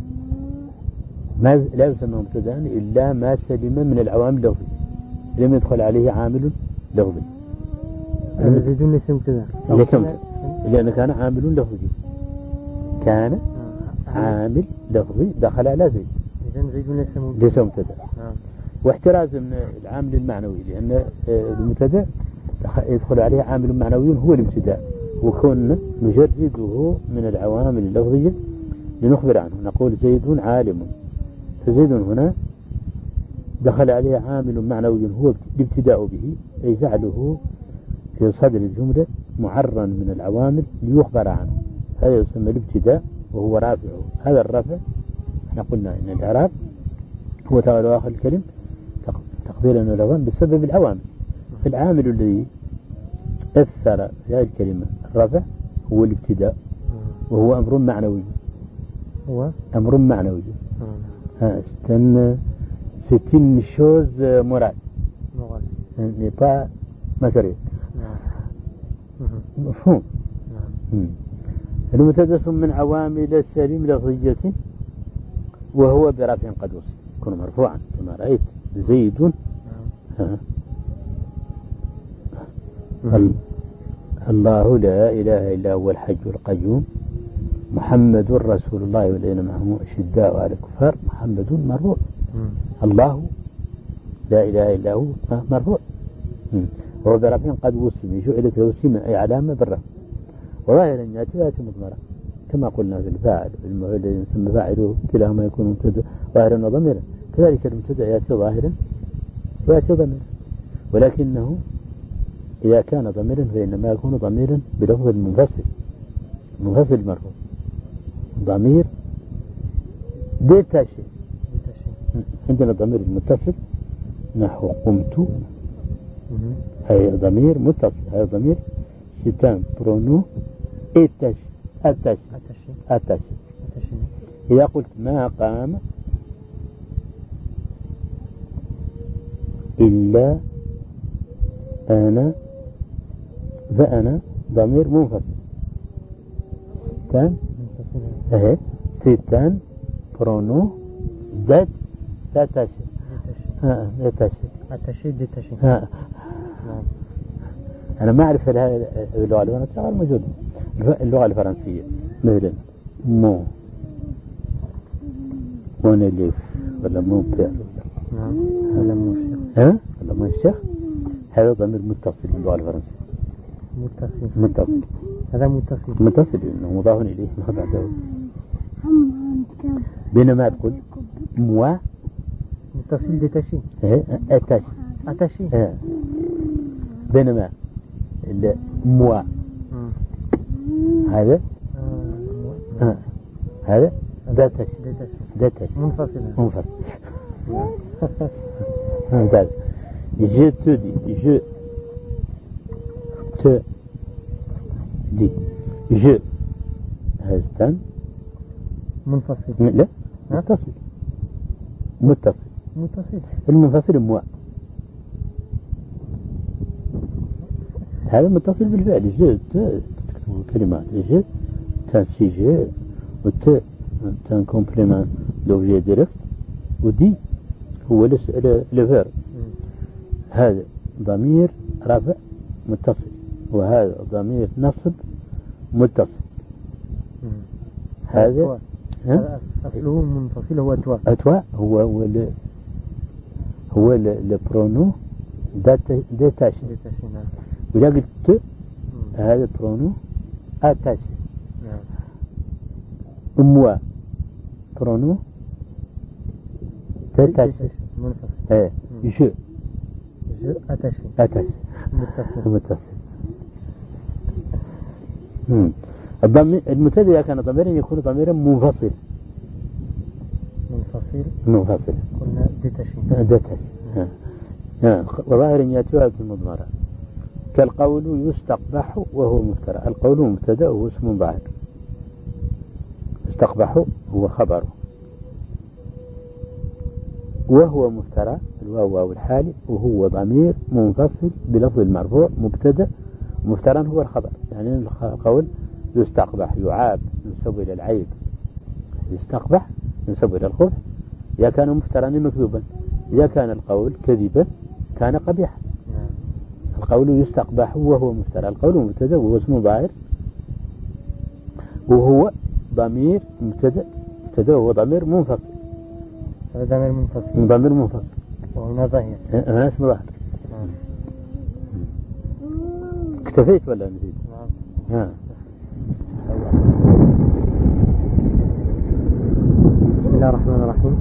لا يسمى مبتدا إلا ما سلم من العوامل اللفظية، لم يدخل عليه عامل لفظي. زيد ليس مبتدا لأن كان عامل لفظي، كان عامل لفظي دخل على زيد، إذن زيد ليس مبتدا. واحتراز من العامل المعنوي، لأن المبتدا يدخل عليه عامل معنوي هو الابتداء، وكنا نجرده من العوامل اللفظية لنخبر عنه. نقول زيد عالم، فزيد هنا دخل عليه عامل معنوي هو الابتداء به، أي جعله في صدر الجملة معرا من العوامل ليخبر عنه. هذا يسمى الابتداء وهو رافعه. هذا الرفع احنا قلنا ان الاعراب هو تغير اخر الكلم تقديرا ولغا بسبب العوامل. فالعامل الذي اثر في هذه الكلمه الرفع هو الابتداء، وهو امر معنوي. امر معنوي. استنى ستين شوز مراد نبا ماتريال. مفهوم. المتدس من عوامل السليم لفظية وهو برفع قد وصل يكون مرفوعا كما رأيت زيد. الله لا إله إلا هو الحي القيوم محمد رسول الله والذين معه أشداء على الكفار. محمد مرفوع. الله لا إله إلا هو مرفوع وهو برفع قد وصل جعلت له سمة أي علامة بالرفع. وظاهرا يأتي مضمرة كما قلنا في الفاعل المفعول الذي يسمى فاعله كلاهما يكون مبتدا ظاهرا وضميرا، كذلك المبتدا يأتي ظاهرا ويأتي ضميرا، ولكنه إذا كان ضميرا فإنما يكون ضميرا بلفظ المنفصل المرفوع. ضمير ديتاشي. عندنا ضمير المتصل نحو قمت، هذا ضمير متصل، هذا ضمير ستان برونو أتاشي. إذا قلت ما قام إلا أنا فأنا ضمير منفصل. ستان برونو ذات أتاشي. أنا ما أعرف اللغة الفرنسية غير موجودة. اللغة الفرنسية مثلا مو مونيليف ولا مو بير ولا مو شيخ ولا مو شيخ، هذا ضمير متصل باللغة الفرنسية. متصل هذا متصل إنه مضاف إليه ما بعده. بينما تقول موا متصل ديتاشي أتاشي بينما موا هذا هذا داتش منفصل. ممتاز. je te dis je هذا منفصل. لا متصل. المنفصل موا هذا متصل بالفعل. جو تكتب كلمات جو تنسيج وت تن كومبليمنت لوبجي ديريكت ودي هو لفير. هذا ضمير رفع متصل وهذا ضمير نصب متصل. هذا أصله منفصل هو أتواء. أتواء هو البرونو ديتاشي. نعم. وإذا قلت هذا برونو أتاشي. نعم. أموا برونو ديتاشي. منفصل. جو أتاشي. متصل. المبتدأ إذا كان ضميرا يكون ضميرا منفصل. قلنا ديتاشي. وظاهر يأتي المضمرة كالقول يستقبح وهو مبتدأ. القول مبتدأ وهو اسم ظاهر. يستقبح هو خبره وهو مبتدأ الواو واو الحال وهو ضمير منفصل بلفظ المرفوع مبتدأ. مبتدأ هو الخبر. يعني القول يستقبح يعاب ينسب إلى العيب. يستقبح ينسب إلى الخبث إذا كان مفترا مكذوبا. إذا كان القول كذبا كان قبيحا. القول يستقبح وهو مفترى. القول مبتدأ وهو اسم ظاهر وهو ضمير مبتدأ وهو ضمير منفصل. ضمير منفصل وهنا ظاهر. هنا اسم ظاهر. اكتفيت ولا نزيد؟ نعم. بسم الله الرحمن الرحيم.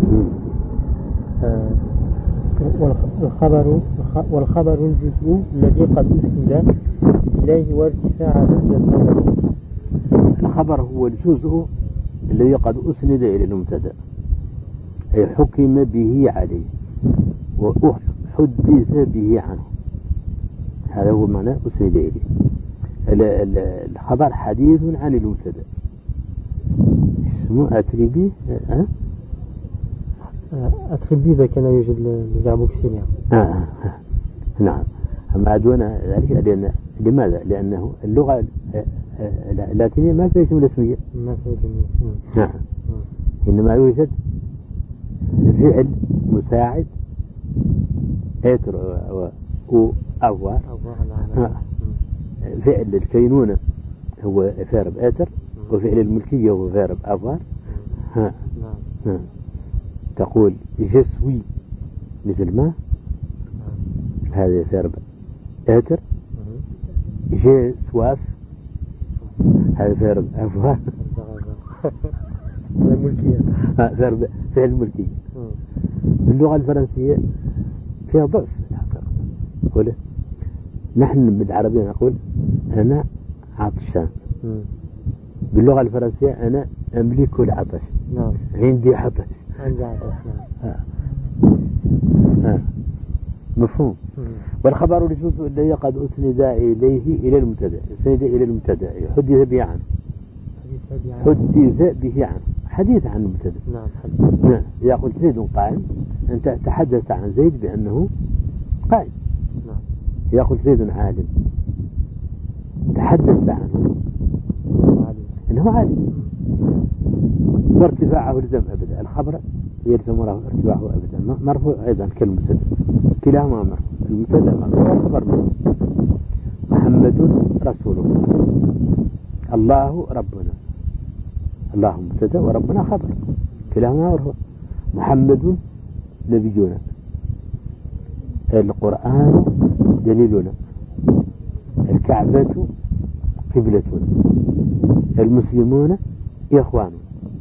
والخبر الجزء الذي قد أسند إليه وارتفاع الخبر. الخبر هو الجزء الذي قد أسند إلى المبتدأ أي حكم به عليه وحدث به عنه. هذا هو معنى أسند إليه. الخبر حديث عن المبتدأ اسمه أتربي. أتربي إذا كان يوجد الفيرب أكسيلير. نعم. أما دون ذلك لماذا؟ لأنه اللغة اللاتينية ما فيها جملة اسمية. نعم. إنما يوجد فعل مساعد أتر وأفوار. فعل الكينونة هو فيرب أتر وفعل الملكية هو فيرب أفوار. تقول جسوي مثل ما هذا فيرب أتر. جسواف هذا فيرب أفوار. فيرب فعل ملكي. اللغة الفرنسية فيها ضعف الحقيقة. نحن بالعربية نقول أنا عطشان. باللغة الفرنسية أنا أملك العطش. عندي عطش. مفهوم. والخبر الجزء الذي قد أسند إليه إلى المبتدأ. أسند إلى المبتدأ حدث به عنه. حديث عن المبتدأ. نعم. إذا قلت زيد قائم أنت تحدثت عن زيد بأنه قائم. إذا قلت زيد عالم تحدثت عنه أنه عالم. وارتفاعه لزم أبدا. الخبر يلزم ارتفاعه أبدا. مرفوع أيضا كالمبتدأ. كلاهما مرفوع. المبتدأ مرفوع والخبر مرفوع. محمد رسوله. الله ربنا. الله مبتدأ وربنا خبر. كلاهما مرفوع. محمد نبينا. القرآن دليلنا. الكعبة قبلتنا. المسلمون إخوان.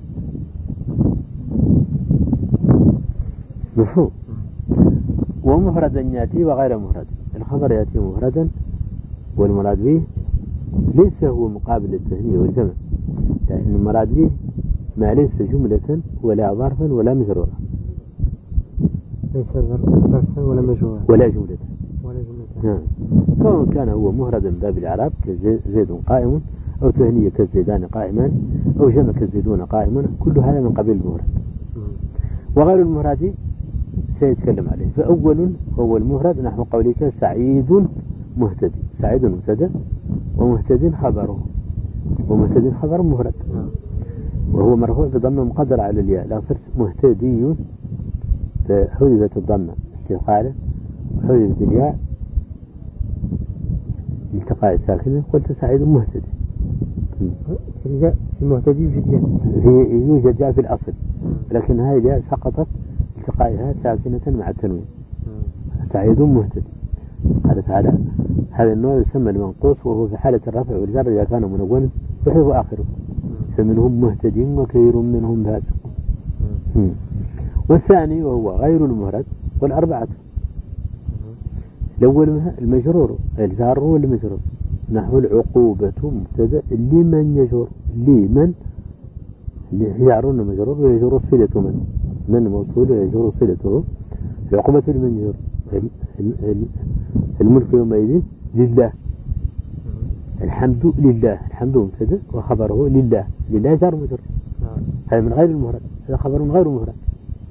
مفهوم. ومفردا يأتي وغير مفرد. الخبر يأتي مفردا والمراد به ليس هو مقابل التثنية والجمع. لأن المراد به ما ليس جملة ولا ظرفا ولا مجرورا. ليس ظرفا ولا مجرورا ولا جملة. نعم. سواء كان هو مفردا من باب الإعراب كزيد قائم أو تثنية كالزيدان قائمان أو جمع كالزيدون قائمون. كل هذا من قبيل المفرد. وغير المفرد سيتكلم عليه. فأول هو المفرد نحو قولك سعيد مهتدي. سعيد مبتدأ ومهتد خبره. ومهتد خبر مفرد وهو مرفوع بضمة مقدرة على الياء. لا صرت مهتدي فحذفت الضمة استثقالا وحذفت الياء التقاء ساكنة قلت سعيد مهتدي. في المهتدي يوجد جاء في الأصل، لكن هذه الياء سقطت التقائها ساكنة مع التنوين. سعيد مهتدي. قال تعالى هذا النوع يسمى المنقوص، وهو في حالة الرفع والجر إذا كان منونا يحذف آخره، فمنهم مهتد وكثير منهم فاسق. والثاني وهو غير المهرد والأربعة. الأول المجرور الجار والمجرور، نحو العقوبة مبتدأ لمن يجر، لمن يجرون مجرور ويجر صلة من موصول ويجر صلته. العقوبة لمن يجر، الملك يومئذ لله، الحمد لله، الحمد مبتدأ وخبره لله، لله جار مجرور، هذا من غير المهرد، هذا خبر من غير مهرد.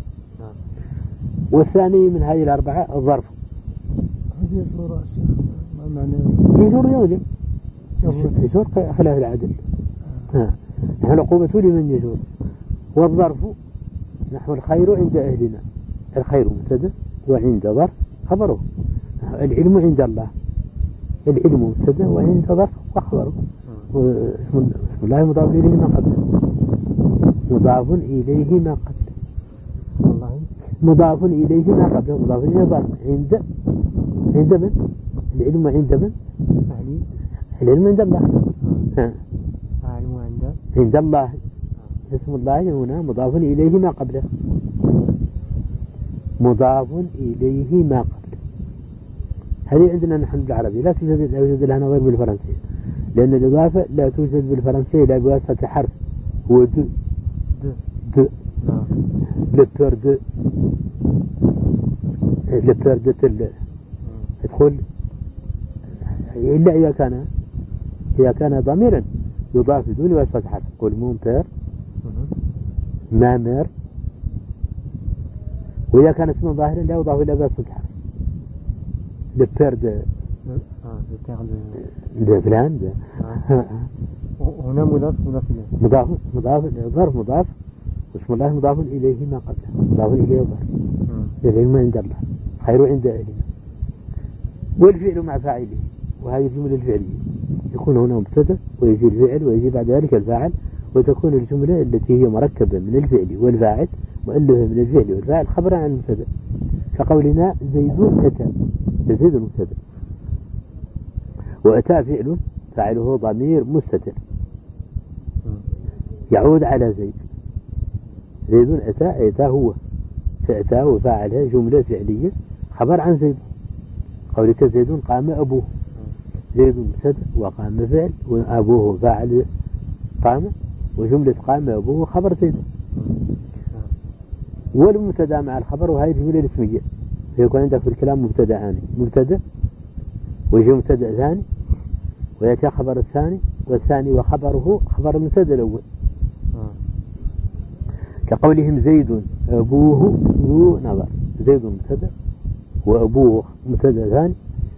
والثاني من هذه الأربعة الظرف. هذه صورة ما معنى يجر يوجد يجر خلاف العدل. نحن العقوبة لمن يجر. والظرف نحو الخير عند أهلنا، الخير مبتدأ وعند ظرف خبره. العلم عند الله، العلم مبتدأ وعند ظرف وخبره. اسم الله مضاف إليه ما قبله، مضاف إليه ما قبله، مضاف إليه ما قبله، مضاف إليه ظرف عند من؟ العلم عند من؟ العلم عند الله. عند الله. اسم الله هنا مضاف إليه ما قبله، مضاف إليه ما قبله. هذه عندنا نحن بالعربي لا توجد لنا غير بالفرنسية، لأن الإضافة لا توجد بالفرنسية إلا بواسطة حرف هو دو لبير دو لبير دو تدخل إلا إذا كان ضميرا يضاف بدون واسطة حرف. قل مون بير ما مير. وإذا كان اسم ظاهرا لا يضاف إلا بواسطة حرف. لبير دو فلان هنا مضاف ظرف مضاف، اسم الله مضاف إليه ما قبله، مضاف إليه ظرف. العلم عند الله، خير عند أهلنا. والفعل مع فاعله، وهذه الجملة الفعلية يكون هنا مبتدأ ويجي الفعل ويجي بعد ذلك الفاعل، وتكون الجملة التي هي مركبة من الفعل والفاعل مؤلفة من الفعل والفاعل خبرا عن المبتدأ، كقولنا زيد أتى، زيد مبتدأ، وأتى فعل فاعله ضمير مستتر يعود على زيد. زيد أتى هو، فأتى وفاعلها جملة فعلية خبر عن زيد. قولك زيد قام أبوه، زيد مبتدأ وقام فعل وأبوه فاعل قام، وجملة قام أبوه خبر زيد. والمبتدأ مع الخبر، وهذه الجملة الاسمية، فيكون عندك في الكلام مبتدأان، مبتدأ ويجي مبتدأ ثاني ويأتي خبر الثاني، والثاني وخبره خبر المبتدأ الأول. كقولهم زيد أبوه ذو نظر، زيد مبتدأ وأبوه مبتدأ ثاني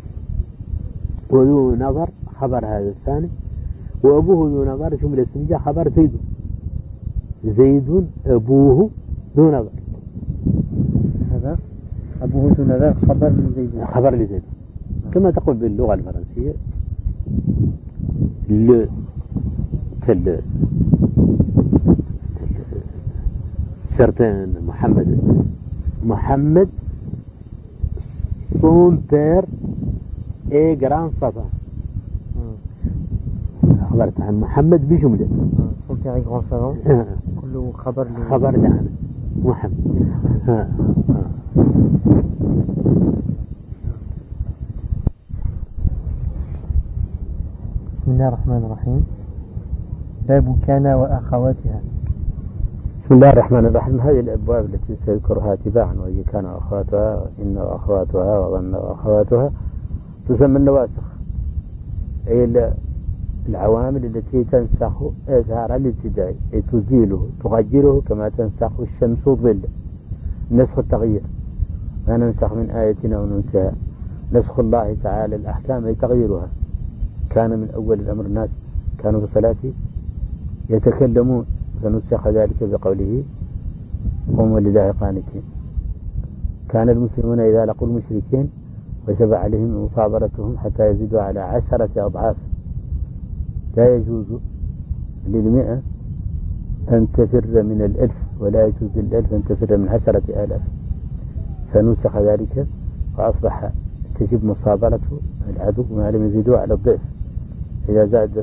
وذو نظر خبر هذا الثاني، وأبوه ذو نظر جملة اسمية خبر زيد. زيد أبوه ذو نظر، هذا أبوه ذو نظر خبر لزيد، خبر لزيد. كما تقول باللغة الفرنسية certain محمد son père est grand savant. أخبرت عن محمد بجملة son père est grand savant كله خبر لعنة محمد. بسم الله الرحمن الرحيم. باب كان وأخواتها. بسم الله الرحمن الرحيم. هذه الأبواب التي سيذكرها تباعا، وهي كان وأخواتها وإن وأخواتها وظن وأخواتها، تسمى النواسخ، أي العوامل التي تنسخ إظهار الابتداء، أي تزيله تغيره كما تنسخ الشمس الظل. نسخ التغيير، ما ننسخ من آية أو ننسها. نسخ الله تعالى الأحكام أي تغييرها. كان من أول الأمر الناس كانوا في الصلاة يتكلمون، فنسخ ذلك بقوله قوموا لله قانتين. كان المسلمون إذا لقوا المشركين وجب عليهم مصابرتهم حتى يزيدوا على 10 أضعاف. لا يجوز للمئة أن تفر من الألف، ولا يجوز للألف أن تفر من 10,000. فنسخ ذلك فأصبح تجب مصابرة العدو ما لم يزيدوا على الضعف. إذا زاد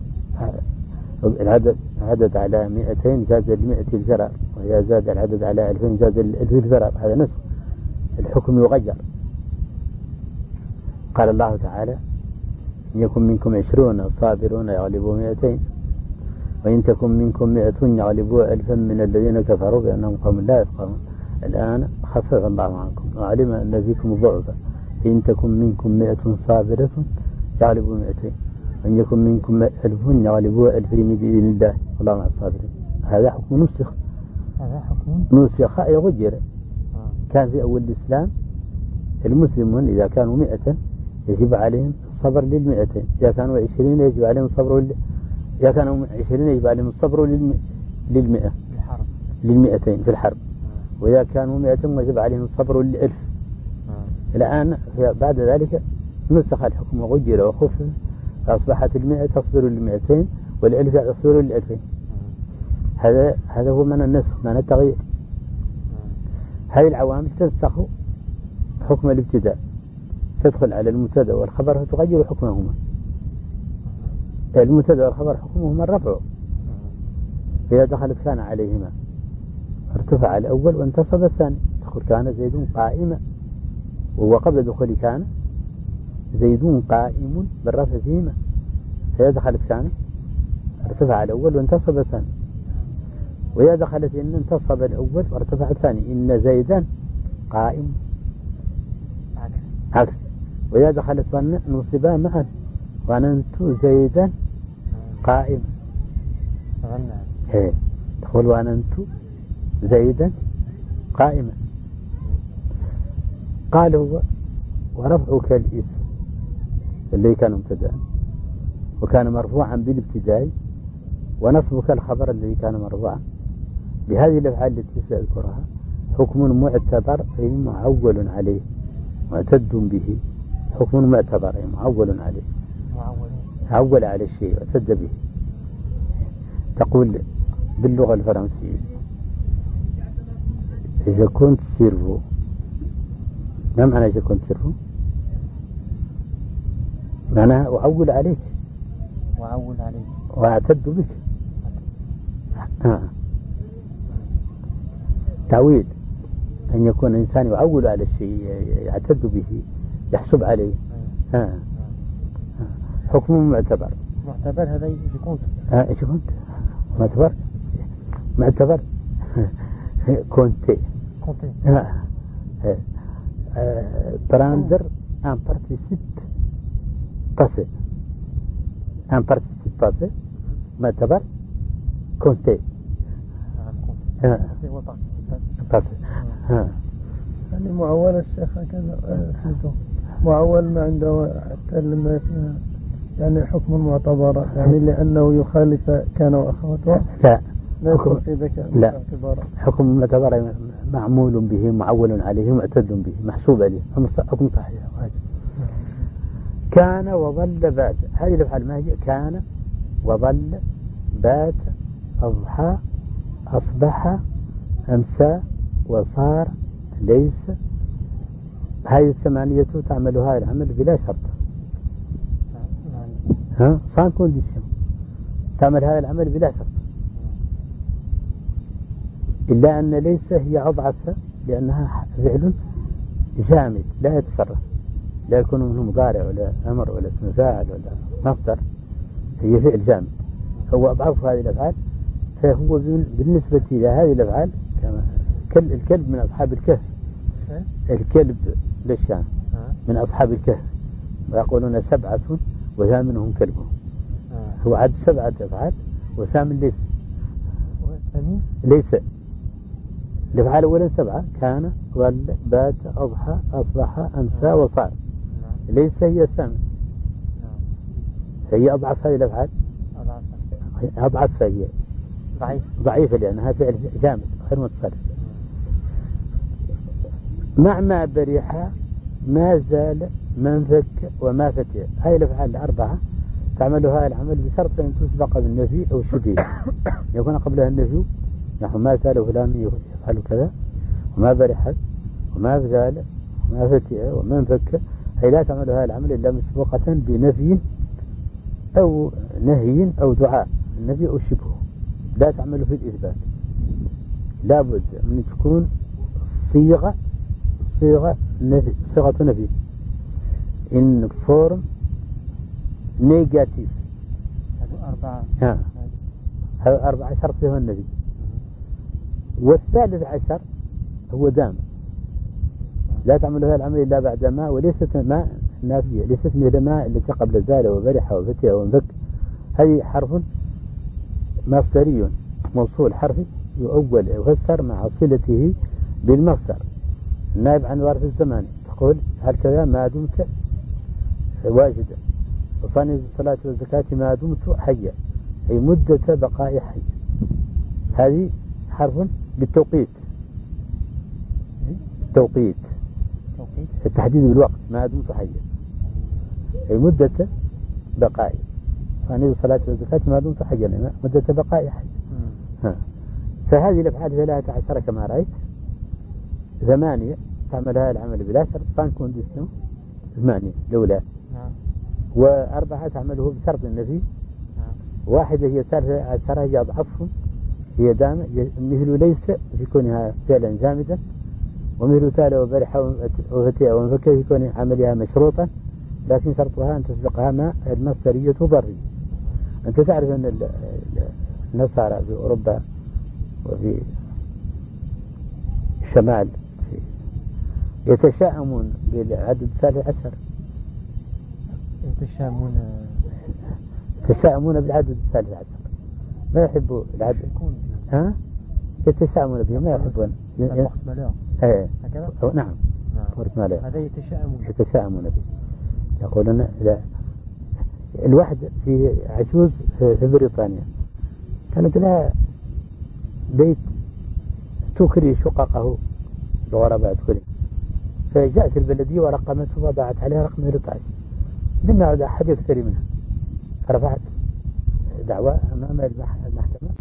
العدد على 200 جاز ل100 الفرار، وإذا زاد العدد على 2000 جاز ل1000 الفرار. هذا نسخ، الحكم يغير. قال الله تعالى: إن يكن منكم 20 صابرون يغلبوا 200، وإن تكن منكم 100 يغلبوا 1000 من الذين كفروا بأنهم قوم لا يفقهون. الآن خفف الله عنكم وعلم أن فيكم ضعفا، إن تكن منكم 100 صابرة يغلبوا 200، وإن يكن منكم 1000 يغلبوا 2000 بإذن الله والله مع الصابرين. هذا حكم نسخ. هذا حكم نسخ يغير. كان في أول الإسلام المسلمون إذا كانوا 100 يجب عليهم الصبر لل200، إذا كانوا 20 يجب عليهم الصبر إذا كانوا 20 يجب عليهم الصبر لل100 لل200 في الحرب، وإذا كانوا 100 يجب عليهم الصبر لل1000. الآن بعد ذلك نسخ الحكم وغير وخفف، فأصبحت 100 تصبر لل200 وال1000 تصبر لل2000. هذا هو معنى النسخ، معنى التغيير. هذه العوامل تنسخ حكم الابتداء، تدخل على المبتدا والخبر فتغير حكمهما. المبتدا والخبر حكمهما الرفع، إذا دخلت كان عليهما ارتفع الأول وانتصب الثاني. تقول كان زيد قائما، وهو قبل دخول كان زيد قائم بالرفع فيهما، فإذا دخلت كان ارتفع الأول وانتصب الثاني. وإذا دخلت إن انتصب الأول وارتفع الثاني، إن زيدا قائم عكس. وإذا دخلت ظن نصبا معا، ظننت زيدا قائما. تقول ظننت زيدا قائما. قال هو ورفعك الاسم اللي كان مبتدأ وكان مرفوعا بالابتداء، ونصبك الخبر الذي كان مرفوعا. بهذه الأفعال التي سأذكرها حكم معتبر أي معول عليه، معتد به. حكم معتبر أي معول عليه، عول على الشيء واعتد به. تقول باللغة الفرنسية: إذا كنت سيرفو. ما معنى إذا كنت سيرفو؟ معناها أعول عليك وأعتد بك. تعويل أن يكون إنسان يعول على الشيء، يعتد به، يحسب عليه. حكم معتبر. هذا إذا كنت معتبر كنت prendre un participe passé. Un participe passé معتبر كنت passé. يعني معول الشيخ هكذا معول ما عنده حتى لما يعني حكم معتبر، يعني لأنه يخالف كان وأخواته. لا يدخل في ذكاء. لا، حكم معتبر معمول به، معول عليه، معتد به، محسوب عليه، حكم صحيح. كان وظل بات. هذه الأفعال ما هي؟ كان وظل بات أضحى أصبح أمسى وصار ليس. هذه الثمانية تعمل هذا العمل بلا شرط. sans condition. تعمل هذا العمل بلا شرط، إلا أن ليس هي أضعف، لأنها فعل جامد لا يتصرف، لا يكون منه مضارع ولا أمر ولا اسم فاعل ولا مصدر، هي فعل جامد. هو أضعف هذه الأفعال، فهو بالنسبة إلى هذه الأفعال الكلب من أصحاب الكهف. الكلب للشام من أصحاب الكهف، ويقولون 7 وثامنهم كلبهم. هو عد 7 أفعال وثامن ليس. الأفعال أولا 7: كان ظل بات أضحى أصبح أمسى وصار. ليس هي الثامن، فهي أضعف هذه الأفعال. أضعف، فهي ضعيفة لأنها فعل جامد غير متصرف. مع ما بريحة ما زال من فك وما فتح. هذه الأفعال 4 تعملها العمل بشرط أن تسبق بالنفي أو شبه يكون قبلها النفي نحو ما سأل فلان يفعل كذا وما برحت وما فزال وما فتئ وما انفك، أي لا تعملها العمل إلا مسبوقة بنفي أو نهي أو دعاء، النفي أو شبهه، لا تعمل في الإثبات، لا بد من تكون صيغة نفي in form negative. هذا 4 شرط فيها النبي. والثالث عشر هو دام، لا تعمل هذا العمل إلا بعد ما، وليست ما نافية، ليست مثل ما التي قبل زال وبرح وفتح وانفك، هذه حرف مصدري موصول حرفي يؤول يفسر مع صلته بالمصدر النائب عن ظرف الزمان، تقول هل كذا ما دمت واجدا، وصاني بالصلاة والزكاة ما دمت حيا، أي مدة بقاء حي. هذه حرف بالتوقيت، التحديد بالوقت، ما دمت حيا أي مدة بقاء، صاني بالصلاة والزكاة ما دمت حيا مدة بقاء حي. فهذه الأفعال 13 كما رأيت، 8 تعملها العمل بلا شرط، صان كونديسيون 8 لولا، و4 تعمله بشرط النفي، 1 هي 13 هي أضعفهم، هي دام مثل ليس في كونها فعلا جامدا، ومثل تالى وبرح وفتئ وانفك في كون عملها مشروطا، لكن شرطها أن تسبقها ما المصدرية ضري. أنت تعرف أن النصارى في أوروبا وفي الشمال يتشائمون بالعدد 13، يتشائمون بالعدد 13، ما يحبوا العدد، يتشائمون به، ما يحبون نعم هذا يتشائمون به، يقولون لا. الواحد في عجوز في بريطانيا كانت لها بيت تكري شققه الغرباء تكري، فجاءت البلدية ورقمته وضعت عليها رقم 13، لم يعد أحد يكتري منها، فرفعت دعوى أمام المحكمة